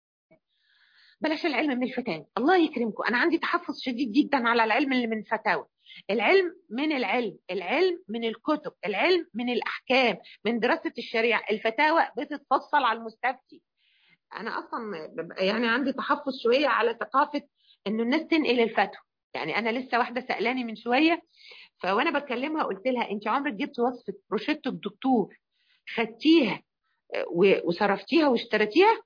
بلاش العلم من الفتاوى، الله يكرمكم. انا عندي تحفظ شديد جدا على العلم اللي من الفتاوى. العلم من العلم، العلم من الكتب، العلم من الاحكام، من دراسه الشريعه. الفتاوى بتتفصل على المستفتي. انا اصلا ببقى يعني عندي تحفظ شويه على ثقافه انه الناس تنقل الفتوى. يعني انا لسه واحده سالاني من شويه، فوانا بكلمها قلت لها انت عمرك جبت وصفه روشته الدكتور خدتيها وصرفتيها واشتريتيها؟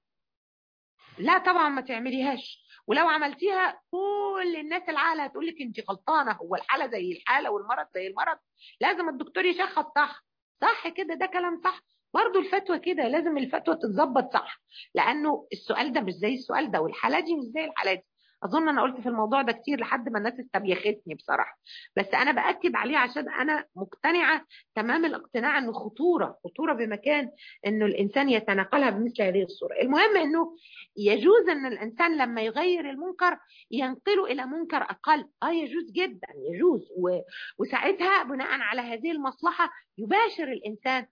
لا طبعا ما تعمليهاش، ولو عملتيها كل الناس العاقله هتقول لك انت غلطانه، هو الحاله زي الحاله والمرض زي المرض، لازم الدكتور يشخص صح. صح كده، ده كلام صح. برضو الفتوى كده، لازم الفتوى تتظبط صح، لانه السؤال ده مش زي السؤال ده، والحاله دي مش زي الحاله دي. اظن انا قلت في الموضوع ده كتير لحد ما الناس استبيختني بصراحه، بس انا باكد عليه عشان انا مقتنعه تمام الاقتناع انه خطوره خطوره بمكان انه الانسان يتناقلها بمثل هذه الصوره. المهم انه يجوز ان الانسان لما يغير المنكر ينقله الى منكر اقل. اه يجوز جدا، يجوز. و... وساعتها بناء على هذه المصلحه يباشر الانسان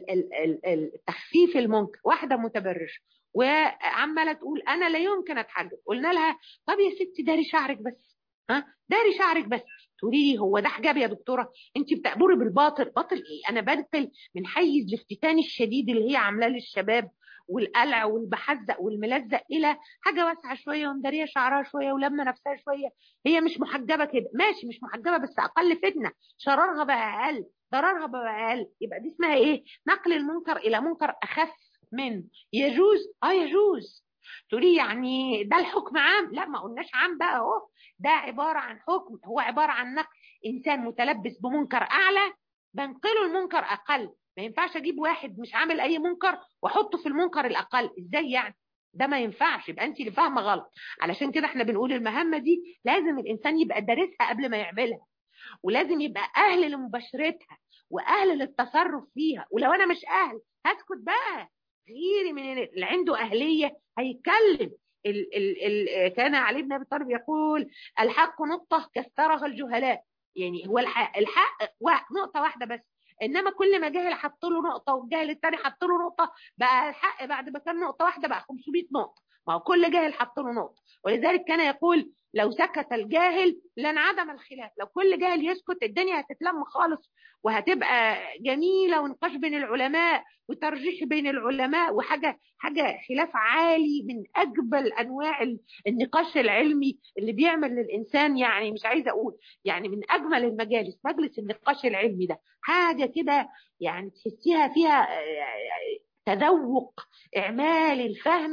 التخفيف المنكر. واحده متبرجه وعماله تقول انا لا يمكن اتحجب، قلنا لها طب يا ستي داري شعرك بس، ها داري شعرك بس. تقولي لي هو ده حجاب يا دكتوره؟ انت بتأمري بالباطل. باطل ايه؟ انا بنقل من حيز الافتتان الشديد اللي هي عاملاه للشباب والقلع والبحزق والملزق الى حاجه واسعه شويه ومداريه شعرها شويه ولما نفسها شويه. هي مش محجبه كده، ماشي مش محجبه بس اقل فتنه، شرارها بقى اقل، ضررها بقى اقل. يبقى دي اسمها ايه؟ نقل المنكر الى منكر اخف من. يجوز؟ اه يجوز. تقولي يعني ده الحكم عام؟ لا ما قلناش عام بقى اهو، ده عباره عن حكم، هو عباره عن نقل انسان متلبس بمنكر اعلى بنقله المنكر اقل. ما ينفعش اجيب واحد مش عامل اي منكر واحطه في المنكر الاقل، ازاي يعني؟ ده ما ينفعش، يبقى انت اللي فاهمه غلط. علشان كده احنا بنقول المهمه دي لازم الانسان يبقى دارسها قبل ما يعملها، ولازم يبقى اهل لمباشرتها واهل للتصرف فيها. ولو انا مش اهل هسكت بقى، غيري من اللي عنده اهليه هيتكلم. ال ال ال كان علي بن ابي طالب يقول الحق نقطه كسرها الجهلاء. يعني هو الحق, الحق نقطه واحده بس، انما كل ما جهل حط له نقطه والجهل الثاني حط له نقطه، بقى الحق بعد ما كان نقطه واحده بقى خمسمائة نقطه. ما هو كل جاهل حط له نقطه، ولذلك كان يقول لو سكت الجاهل لانعدم الخلاف. لو كل جاهل يسكت الدنيا هتتلم خالص وهتبقى جميله، ونقاش بين العلماء وترجيح بين العلماء وحاجه حاجه خلاف عالي من اجمل انواع النقاش العلمي اللي بيعمل للانسان، يعني مش عايزه اقول يعني من اجمل المجالس مجلس النقاش العلمي ده، حاجه كده يعني تحسيها فيها تذوق إعمال الفهم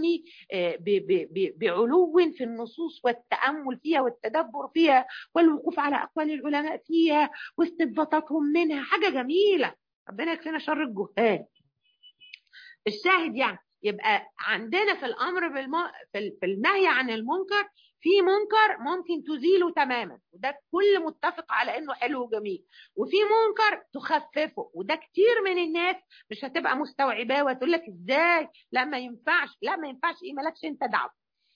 بعلو في النصوص والتأمل فيها والتدبر فيها والوقوف على أقوال العلماء فيها واستنباطاتهم منها، حاجة جميلة. ربنا يكفينا شر الجهال. الشاهد يعني يبقى عندنا في الأمر بالم... في النهي عن المنكر في منكر ممكن تزيله تماما وده كل متفق على انه حلو وجميل، وفي منكر تخففه وده كتير من الناس مش هتبقى مستوعباه وتقول لك ازاي، لا ما ينفعش، لا ما ينفعش ايه، مالكش انت دعوه،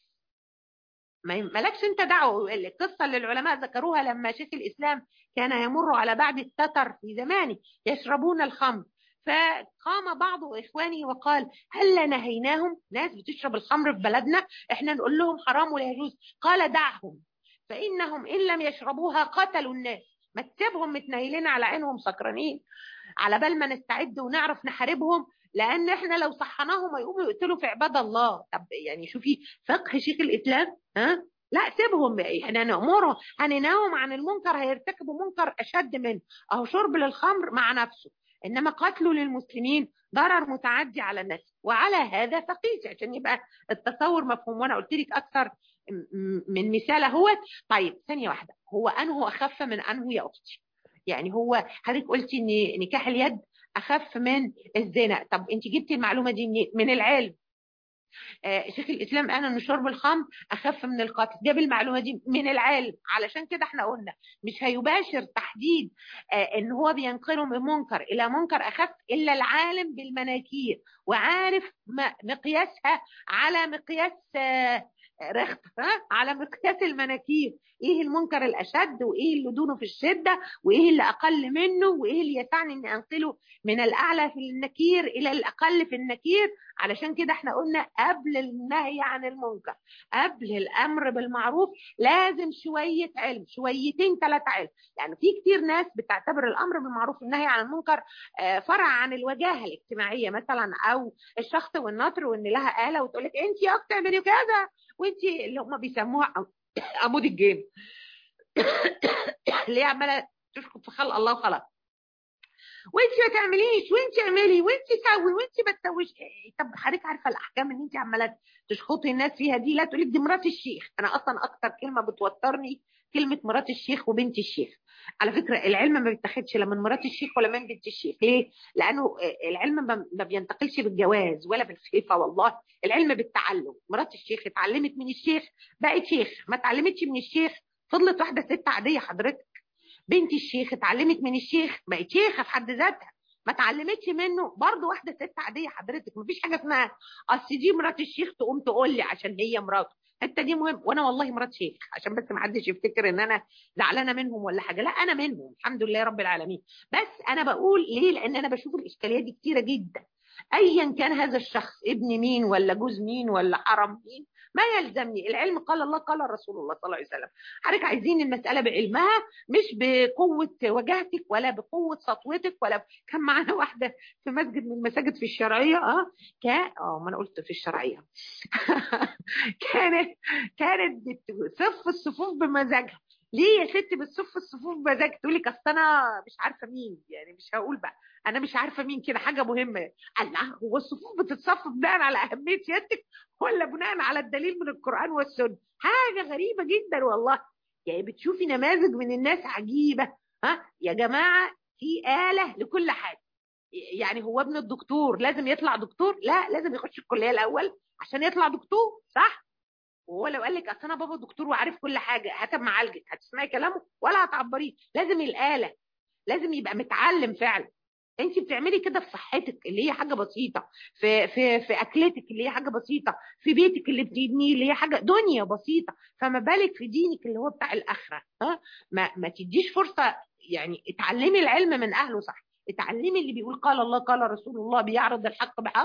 مالكش انت دعوه. القصه اللي العلماء ذكروها لما شيخ الاسلام كان يمر على بعض التتر في زمانه يشربون الخمر، فقام بعض اخواني وقال هل نهيناهم، ناس بتشرب الخمر في بلدنا احنا نقول لهم حرام ولا يجوز؟ قال دعهم فانهم ان لم يشربوها قتلوا الناس، ما تسيبهم متنيلين على عينهم سكرانين على بال ما نستعد ونعرف نحاربهم، لان احنا لو صحناهم هيقوموا يقتلوا في عباد الله. طب يعني شوفي فقه شيخ الاسلام، ها لا سيبهم بقى، احنا نامرهم هننهاهم عن المنكر هيرتكبوا منكر اشد منه، اهو شرب للخمر مع نفسه، انما قتله للمسلمين ضرر متعدي على الناس. وعلى هذا فقيس عشان يبقى التصور مفهوم، وانا قلت لك اكثر من مثال اهوت. طيب ثانيه واحده، هو انه اخف من انه يا اختي؟ يعني هو حضرتك قلتي ان نكاح اليد اخف من الزنا، طب انت جبتي المعلومه دي منين؟ من العلم. آه شيخ الاسلام قال ان شرب الخمر اخف من القتل، جاب المعلومه دي من العلم. علشان كده احنا قلنا مش هيباشر تحديد آه ان هو بينقله من منكر الى منكر اخف الا العالم بالمناكير وعارف مقياسها على مقياس آه رخت ها على مقياس المناكير، ايه المنكر الاشد وايه اللي دونه في الشده وايه اللي اقل منه وايه اللي يسعني اني انقله من الاعلى في النكير الى الاقل في النكير. علشان كده احنا قلنا قبل النهي عن المنكر قبل الامر بالمعروف لازم شويه علم، شويتين ثلاثه علم. يعني في كتير ناس بتعتبر الامر بالمعروف والنهي عن المنكر فرع عن الوجاهه الاجتماعيه مثلا، او الشخص والنطر وان لها اله وتقول لك انت يا اختي اعملي كذا، وانت اللي هم بيسموها عمود الجيم اللي هي عماله تشكر في خلق الله وخلق، وانت ما تعمليش وانت اعملي وانت سوي وانت ما تسويش. طب حضرتك عارفه الاحكام اللي انت عماله تشخطي الناس فيها دي؟ لا تقولي دي مرات الشيخ. انا اصلا اكتر كلمه بتوترني كلمه مرات الشيخ وبنت الشيخ. على فكره العلم ما بيتاخدش لا من مرات الشيخ ولا من بنت الشيخ. ليه؟ لانه العلم ما بينتقلش بالجواز ولا بالخلفه، والله العلم بالتعلم. مرات الشيخ اتعلمت من الشيخ بقت شيخ، ما اتعلمتش من الشيخ فضلت واحده ست عاديه حضرتك. بنت الشيخ اتعلمت من الشيخ بقت شيخه في حد ذاتها، ما اتعلمتش منه برضه واحده ست عاديه حضرتك. مفيش حاجه اسمها اصل دي مرات الشيخ تقوم تقول لي عشان هي مراته. الحته دي مهم، وانا والله مرات شيخ عشان بس ما حدش يفتكر ان انا زعلانه منهم ولا حاجه، لا انا منهم الحمد لله رب العالمين. بس انا بقول ليه؟ لان انا بشوف الاشكاليه دي كتيره جدا، ايا كان هذا الشخص ابن مين ولا جوز مين ولا حرم مين ما يلزمني. العلم قال الله قال رسول الله صلى الله عليه وسلم. حضرتك عايزين المساله بعلمها مش بقوه وجهتك ولا بقوه سطوتك ولا ب... كان معانا واحده في مسجد من المساجد في الشرعيه اه كان اه ما انا قلت في الشرعيه كانت كانت بتصف الصفوف بمزاجها. ليه يا ست بتصف الصفوف بمزاجك؟ تقول لك اصل انا مش عارفه مين، يعني مش هقول بقى انا مش عارفه مين كده حاجه مهمه. الله، هو الصفوف بتتصف بناء على اهميه سيادتك ولا بناء على الدليل من القران والسنه؟ حاجه غريبه جدا والله. يعني بتشوفي نماذج من الناس عجيبه. ها يا جماعه في آلة لكل حاجه. يعني هو ابن الدكتور لازم يطلع دكتور؟ لا، لازم يخش الكليه الاول عشان يطلع دكتور، صح؟ وهو لو قال لك اصل انا بابا دكتور وعارف كل حاجه هتم معالجك، هتسمعي كلامه ولا هتعبريه؟ لازم الآلة، لازم يبقى متعلم فعلا. انت بتعملي كده في صحتك اللي هي حاجه بسيطه، في في في اكلتك اللي هي حاجه بسيطه، في بيتك اللي بتبنيه اللي هي حاجه دنيا بسيطه، فما بالك في دينك اللي هو بتاع الاخره؟ ها ما ما تديش فرصه. يعني اتعلمي العلم من اهله، صح؟ اتعلمي اللي بيقول قال الله قال رسول الله بيعرض الحق بحق،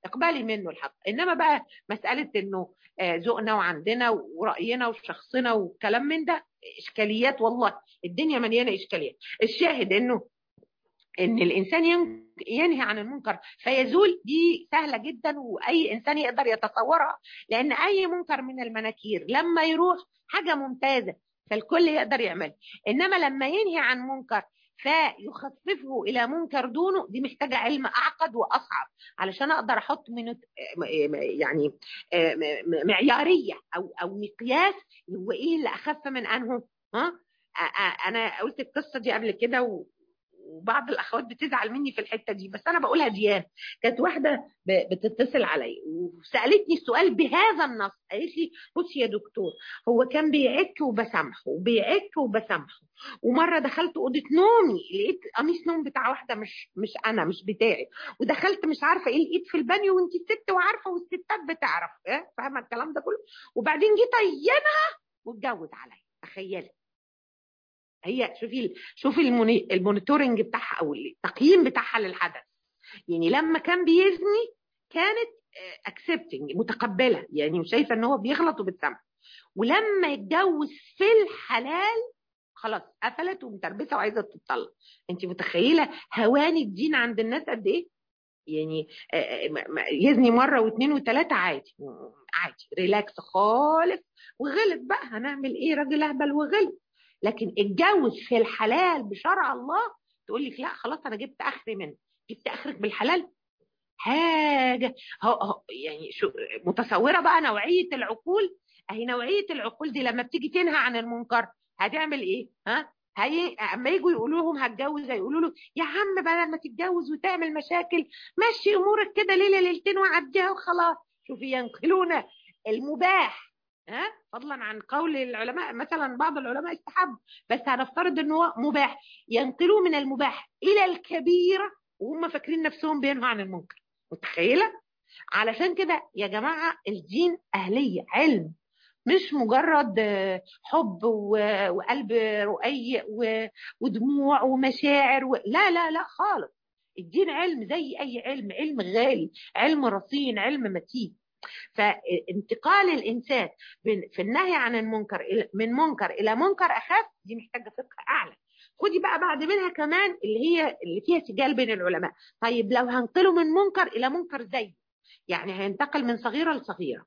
اقبلي منه الحق. انما بقى مساله انه ذوقنا وعندنا وراينا وشخصنا والكلام من ده اشكاليات، والله الدنيا مليانه اشكاليات. الشاهد انه ان الانسان ينهي عن المنكر فيزول، دي سهله جدا واي انسان يقدر يتصورها، لان اي منكر من المناكير لما يروح حاجه ممتازه فالكل يقدر يعمل. انما لما ينهي عن منكر فيخففه الى منكر دونه، دي محتاجه علم اعقد واصعب علشان اقدر احط من يعني معياريه او او مقياس هو ايه اللي اخف من انه. ها انا قلت القصه دي قبل كده و وبعض الاخوات بتزعل مني في الحته دي، بس انا بقولها ديان. كانت واحده بتتصل علي وسالتني السؤال بهذا النص، قالت لي بصي يا دكتور، هو كان بيعك وبسامحه وبيعك وبسامحه، ومره دخلت اوضه نومي لقيت قميص نوم بتاع واحده مش مش انا مش بتاعي، ودخلت مش عارفه ايه لقيت في البانيو، وانت ست وعارفه والستات بتعرف ايه، فاهمه الكلام ده كله، وبعدين جيت طينها واتجوز عليا. تخيلي. هي شوفي شوفي المونيتورنج بتاعها او التقييم بتاعها للحدث. يعني لما كان بيزني كانت اكسبتنج متقبله، يعني مش شايفه ان هو بيغلط وبتسامح، ولما يتجوز في الحلال خلاص قفلت ومتربسه وعايزه تتطلق. انت متخيله هوان الدين عند الناس قد ايه؟ يعني يزني مره واثنين وثلاثه عادي عادي ريلاكس خالص، وغلط بقى هنعمل ايه، راجل اهبل وغلط. لكن اتجوز في الحلال بشرع الله، تقول لك لا خلاص انا جبت اخري منه. جبت اخرك بالحلال حاجه هو هو يعني شو متصوره بقى نوعيه العقول. اهي نوعيه العقول دي لما بتيجي تنهى عن المنكر هتعمل ايه؟ ها هي اما يجوا يقولوا لهم هتجوز هيقولوا له يا عم بدل ما تتجوز وتعمل مشاكل مشي امورك كده ليله ليلتين وعديها وخلاص. شوفي ينقلون المباح، ها فضلا عن قول العلماء، مثلا بعض العلماء استحب، بس هنفترض ان هو مباح، ينقلوه من المباح الى الكبيره وهم فاكرين نفسهم بينهوا عن المنكر. متخيله؟ علشان كده يا جماعه الدين اهليه علم، مش مجرد حب وقلب رقيق ودموع ومشاعر و... لا لا لا خالص. الدين علم زي اي علم، علم غالي، علم رصين، علم متين. فانتقال الانسان في النهي عن المنكر من منكر الى منكر اخف دي محتاجه فقه اعلى. خدي بقى بعد منها كمان اللي هي اللي فيها سجال بين العلماء. طيب لو هنقله من منكر الى منكر زي، يعني هينتقل من صغيره لصغيره،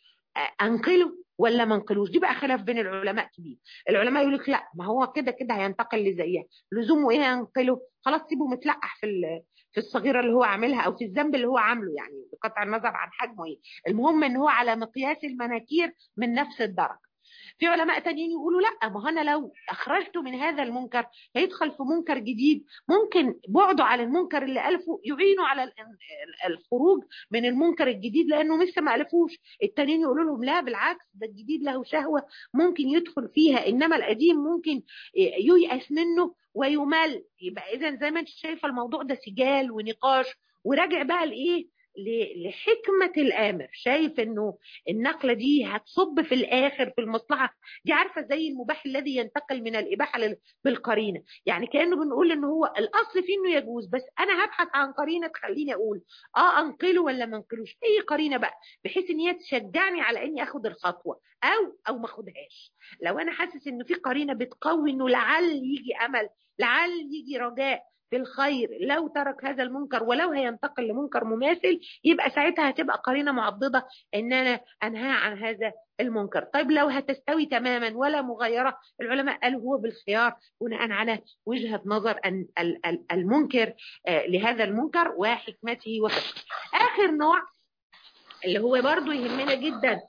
انقله ولا ما انقلوش؟ دي بقى خلاف بين العلماء كبير. العلماء يقول لك لا ما هو كده كده هينتقل لزيها، لزومه ايه ينقله؟ خلاص سيبه متلقح في في الصغيره اللي هو عاملها او في الذنب اللي هو عامله، يعني بقطع النظر عن حجمه ايه، المهم ان هو على مقياس المناكير من نفس الدرجه. في علماء تانيين يقولوا لا، ما انا لو اخرجته من هذا المنكر هيدخل في منكر جديد، ممكن بعده عن المنكر اللي الفه يعينه على الخروج من المنكر الجديد لانه لسه ما الفوش. التانيين يقولوا لهم لا بالعكس، ده الجديد له شهوه ممكن يدخل فيها، انما القديم ممكن ييأس منه ويمل. يبقى اذا زي ما انت شايفه الموضوع ده سجال ونقاش، وراجع بقى لايه؟ لحكمة الآمر. شايف انه النقلة دي هتصب في الآخر في المصلحة دي، عارفة زي المباح الذي ينتقل من الإباحة بالقرينة، يعني كأنه بنقول ان هو الأصل فيه انه يجوز، بس أنا هبحث عن قرينة تخليني أقول اه أنقله ولا ما أنقلوش، أي قرينة بقى بحيث ان هي تشجعني على اني اخد الخطوة او او ما اخدهاش. لو أنا حاسس انه في قرينة بتقوي انه لعل يجي أمل، لعل يجي رجاء في الخير لو ترك هذا المنكر ولو هينتقل لمنكر مماثل، يبقى ساعتها هتبقى قرينة معضدة ان انا انهى عن هذا المنكر. طيب لو هتستوي تماما ولا مغيرة، العلماء قالوا هو بالخيار بناء على وجهة نظر أن المنكر لهذا المنكر وحكمته وفقه. اخر نوع اللي هو برضو يهمنا جدا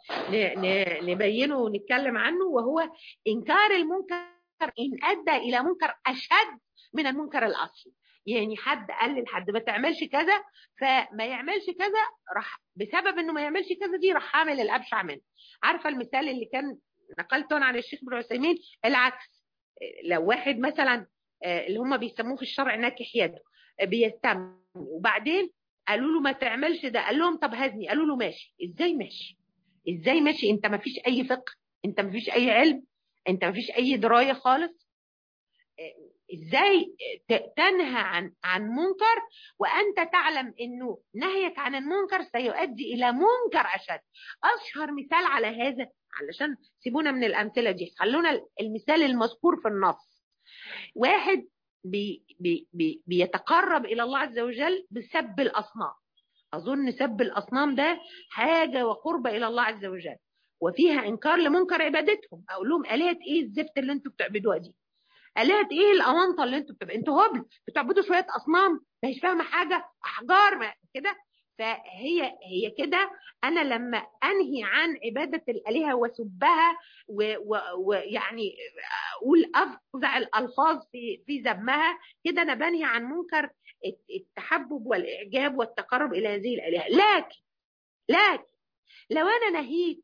نبينه ونتكلم عنه، وهو انكار المنكر ان ادى الى منكر اشد من المنكر الاصلي. يعني حد قال لحد ما تعملش كذا فما يعملش كذا، راح بسبب انه ما يعملش كذا دي راح عامل الابشع منه. عارفه المثال اللي كان نقلته عن الشيخ ابن عثيمين؟ العكس، لو واحد مثلا اللي هم بيسموه في الشرع ناكح يده بيستمع، وبعدين قالوا له ما تعملش ده، قال لهم طب هزني، قالوا له ماشي. ازاي ماشي؟ ازاي ماشي؟ انت ما فيش اي فقه، انت ما فيش اي علم، انت ما فيش اي درايه خالص. ازاي تنهى عن عن منكر وانت تعلم انه نهيك عن المنكر سيؤدي الى منكر اشد. اشهر مثال على هذا، علشان سيبونا من الامثله دي، خلونا المثال المذكور في النص. واحد بي بي بي بيتقرب الى الله عز وجل بسب الاصنام. اظن سب الاصنام ده حاجه وقرب الى الله عز وجل، وفيها انكار لمنكر عبادتهم. اقول لهم الهه ايه الزفت اللي انتوا بتعبدوها دي؟ الهه ايه الاونطه اللي انتوا بتعبدوا؟ انتوا هبل بتعبدوا شويه اصنام مش فاهمه حاجه، احجار كده. فهي هي كده. انا لما انهي عن عباده الالهه وسبها ويعني اقول افظع الالفاظ في في ذمها، كده انا بنهي عن منكر التحبب والاعجاب والتقرب الى هذه الالهه. لكن لكن لو انا نهيت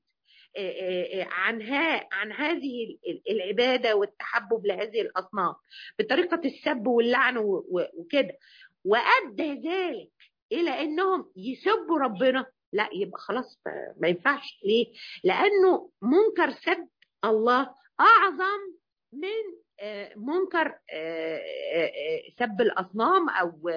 عنها عن هذه العباده والتحبب لهذه الاصنام بطريقه السب واللعن وكده، وادى ذلك الى انهم يسبوا ربنا، لا يبقى خلاص ما ينفعش. ليه؟ لانه منكر سب الله اعظم من منكر سب الاصنام او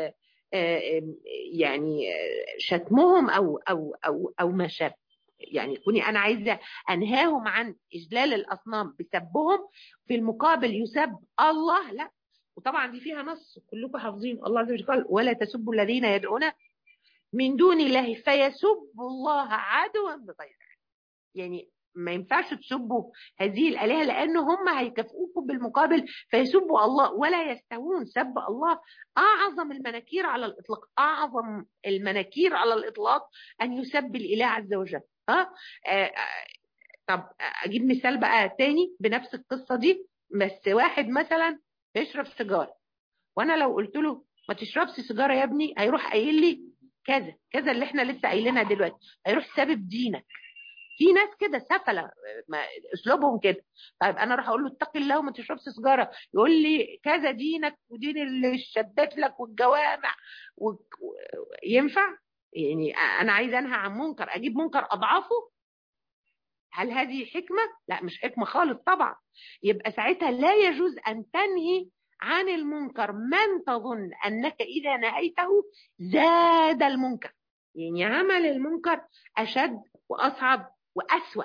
يعني شتمهم او او او او ما شابه. يعني كوني انا عايزه انهاهم عن اجلال الاصنام بسبهم، في المقابل يسب الله، لا. وطبعا دي فيها نص كلكم حافظين، الله عز وجل قال ولا تسبوا الذين يدعون من دون الله فيسبوا الله عدوا بغير علم. يعني ما ينفعش تسبوا هذه الالهه لان هم هيكافئوكم بالمقابل فيسبوا الله ولا يستوون. سب الله اعظم المناكير على الاطلاق، اعظم المناكير على الاطلاق ان يسب الاله عز وجل. ها آه طب اجيب مثال بقى تاني بنفس القصه دي، بس واحد مثلا بيشرب سيجاره، وانا لو قلت له ما تشربش سيجاره يا ابني، هيروح قايل لي كذا كذا اللي احنا لسه قايلينها دلوقتي، هيروح سابب دينك. في ناس كده سفله اسلوبهم كده. طيب انا راح اقول له اتق الله وما تشربش سيجاره، يقول لي كذا دينك ودين اللي شدت لك والجوامع و... ينفع؟ يعني انا عايز انهى عن منكر اجيب منكر اضعافه؟ هل هذه حكمه؟ لا مش حكمه خالص طبعا. يبقى ساعتها لا يجوز ان تنهي عن المنكر من تظن انك اذا نهيته زاد المنكر، يعني عمل المنكر اشد واصعب واسوأ.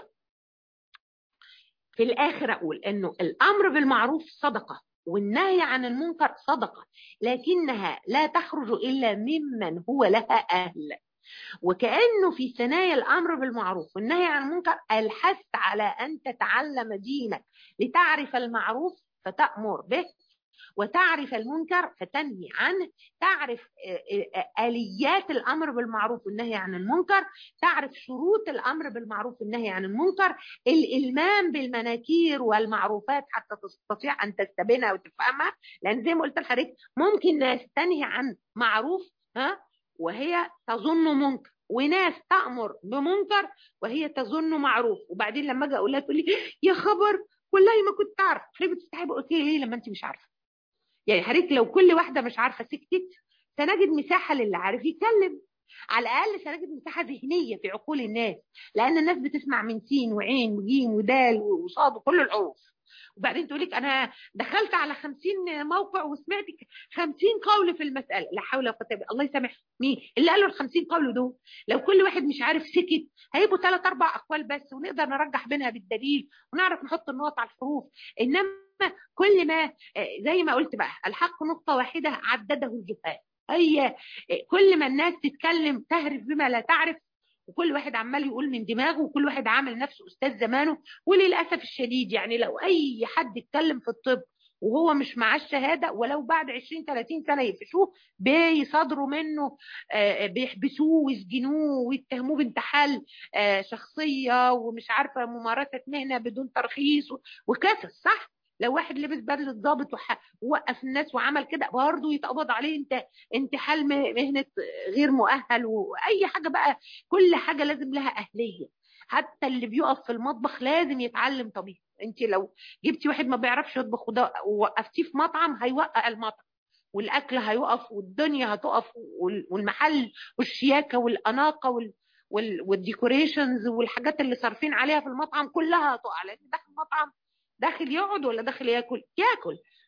في الاخر اقول انه الامر بالمعروف صدقه والنهي عن المنكر صدقه، لكنها لا تخرج الا ممن هو لها اهل. وكأنه في ثنايا الأمر بالمعروف والنهي عن المنكر الحث على أن تتعلم دينك لتعرف المعروف فتأمر به، وتعرف المنكر فتنهي عنه، تعرف آليات الأمر بالمعروف والنهي عن المنكر، تعرف شروط الأمر بالمعروف والنهي عن المنكر، الإلمام بالمناكير والمعروفات حتى تستطيع أن تستبينها وتفهمها. لأن زي ما قلت لحضرتك ممكن ناس تنهي عن معروف ها وهي تظن منكر، وناس تأمر بمنكر وهي تظن معروف، وبعدين لما اجي اقول لها تقول لي يا خبر والله ما كنت اعرف. حضرتك بتستحي قلت لي ليه لما انت مش عارفه؟ يعني حضرتك لو كل واحده مش عارفه سكتت سنجد مساحه للي عارف يتكلم، على الاقل سنجد مساحه ذهنيه في عقول الناس، لان الناس بتسمع من سين وعين وجيم ودال وصاد وكل الحروف، وبعدين تقول لك انا دخلت على خمسين موقع وسمعت خمسين قول في المساله. لا حول ولا قوه الا بالله. الله يسامح مين اللي قالوا ال خمسين قول دول؟ لو كل واحد مش عارف سكت هيبقوا ثلاث اربع اقوال بس، ونقدر نرجح بينها بالدليل ونعرف نحط النقط على الحروف. انما كل ما زي ما قلت بقى الحق نقطه واحده عدده الجهال. هي كل ما الناس تتكلم تهرف بما لا تعرف، وكل واحد عمال يقول من دماغه، وكل واحد عامل نفسه استاذ زمانه. وللاسف الشديد يعني لو اي حد اتكلم في الطب وهو مش معاه الشهاده، ولو بعد عشرين ثلاثين سنه يقفشوه بيصادروا منه بيحبسوه ويسجنوه ويتهموه بانتحال شخصيه ومش عارفه ممارسه مهنه بدون ترخيص وكسر. صح؟ لو واحد لبس بدله ضابط ووقف الناس وعمل كده برضه يتقبض عليه انت انتحال مهنه غير مؤهل واي حاجه بقى. كل حاجه لازم لها اهليه، حتى اللي بيقف في المطبخ لازم يتعلم طبيخ. انت لو جبتي واحد ما بيعرفش يطبخ ووقفتيه في مطعم هيوقع المطعم والاكل هيقف والدنيا هتقف والمحل والشياكه والاناقه وال والديكوريشنز والحاجات اللي صارفين عليها في المطعم كلها هتقع، لان داخل المطعم داخل يقعد ولا داخل ياكل؟ ياكل.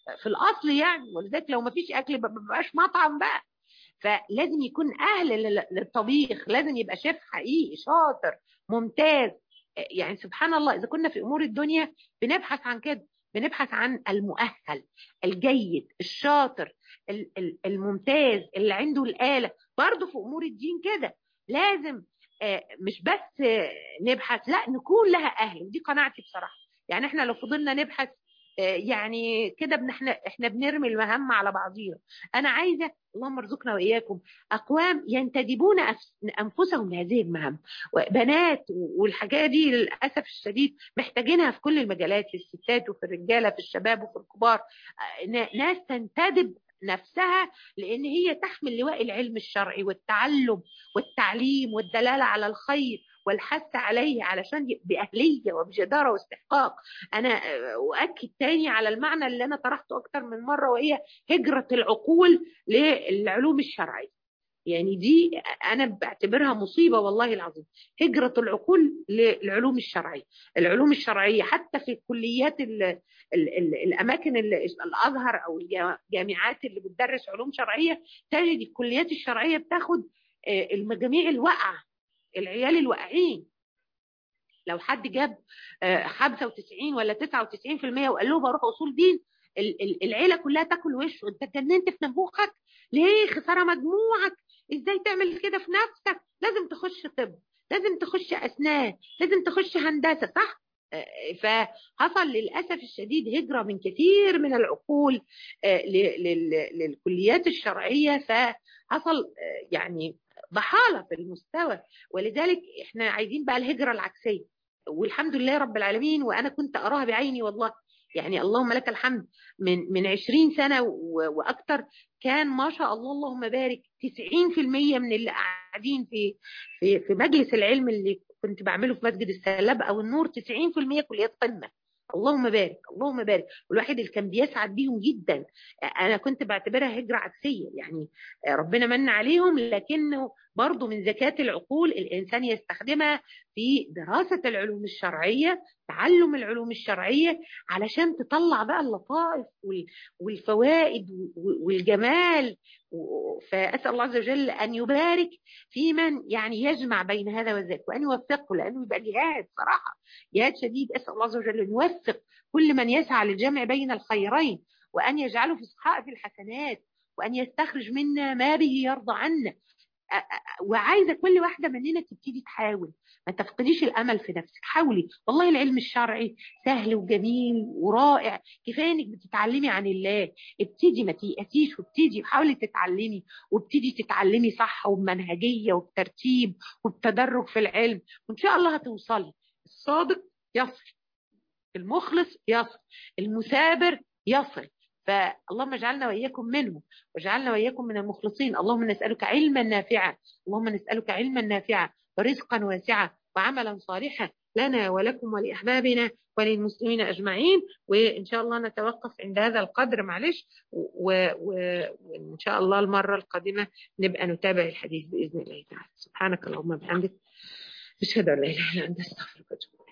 في الاصل يعني. ولذلك لو ما فيش اكل ما بقاش مطعم بقى. فلازم يكون اهل للطبيخ، لازم يبقى شيف حقيقي شاطر ممتاز. يعني سبحان الله، اذا كنا في امور الدنيا بنبحث عن كده، بنبحث عن المؤهل الجيد الشاطر الممتاز اللي عنده الآلة. برضه في امور الدين كده لازم مش بس نبحث، لا نكون لها اهل. ودي قناعتي بصراحه. يعني احنا لو فضلنا نبحث يعني كده احنا احنا بنرمي المهمه على بعضينا. انا عايزه اللهم ارزقنا واياكم اقوام ينتدبون انفسهم لهذه المهام. بنات والحاجات دي للاسف الشديد محتاجينها في كل المجالات، في الستات وفي الرجاله، في الشباب وفي الكبار. ناس تنتدب نفسها لان هي تحمل لواء العلم الشرعي والتعلم والتعليم والدلاله على الخير والحث عليه علشان بأهلية وبجدارة واستحقاق. أنا أؤكد تاني على المعنى اللي أنا طرحته أكتر من مرة، وهي هجرة العقول للعلوم الشرعية. يعني دي أنا بعتبرها مصيبة والله العظيم، هجرة العقول للعلوم الشرعية. العلوم الشرعية حتى في الكليات ال ال ال الأماكن الأزهر أو الجامعات اللي بتدرس علوم شرعية، تجد الكليات الشرعية بتاخد المجاميع الواقعة، العيال الواقعين. لو حد جاب خمسة وتسعين ولا تسعة وتسعين في المية وقال له بروح اصول دين، العيله كلها تاكل وشه. انت اتجننت في نبوخك ليه؟ خساره مجموعك، ازاي تعمل كده في نفسك؟ لازم تخش طب، لازم تخش اسنان، لازم تخش هندسه، صح؟ فحصل للاسف الشديد هجره من كثير من العقول للكليات الشرعيه، فحصل يعني ضحاله في المستوى. ولذلك احنا عايزين بقى الهجره العكسيه، والحمد لله رب العالمين. وانا كنت اراها بعيني والله، يعني اللهم لك الحمد. من من عشرين سنه واكثر كان ما شاء الله اللهم بارك تسعين في المية من اللي قاعدين في في في مجلس العلم اللي كنت بعمله في مسجد السلاب او النور، تسعين في المية كليات قمه. اللهم بارك اللهم بارك. والواحد اللي كان بيسعد بيهم جدا. انا كنت بعتبرها هجره عكسيه، يعني ربنا من عليهم، لكنه برضو من زكاة العقول الإنسان يستخدمها في دراسة العلوم الشرعية، تعلم العلوم الشرعية، علشان تطلع بقى اللطائف والفوائد والجمال. فأسأل الله عز وجل أن يبارك في من يعني يجمع بين هذا وذاك، وأن يوفقه، لأنه يبقى جهاد صراحة، جهاد شديد. أسأل الله عز وجل أن يوفق كل من يسعى للجمع بين الخيرين، وأن يجعله في صحائف الحسنات، وأن يستخرج منا ما به يرضى عنا. وعايزه كل واحده مننا تبتدي تحاول، ما تفقديش الامل في نفسك، حاولي. والله العلم الشرعي سهل وجميل ورائع، كفايه انك بتتعلمي عن الله. ابتدي ما تيأسيش، وابتدي حاولي تتعلمي، وابتدي تتعلمي صح وبمنهجيه وبترتيب وبتدرج في العلم، وان شاء الله هتوصلي. الصادق يصل، المخلص يصل، المثابر يصل. فاللهم اجعلنا وإياكم منهم، واجعلنا وإياكم من المخلصين. اللهم نسألك علما نافعا، اللهم نسألك علما نافعا ورزقا واسعا وعملا صالحا لنا ولكم ولأحبابنا وللمسلمين أجمعين. وإن شاء الله نتوقف عند هذا القدر، معلش، وإن شاء الله المرة القادمة نبقى نتابع الحديث بإذن الله تعالى. سبحانك اللهم وبحمدك، أشهد أن لا إله إلا أنت، أستغفرك وأتوب إليك.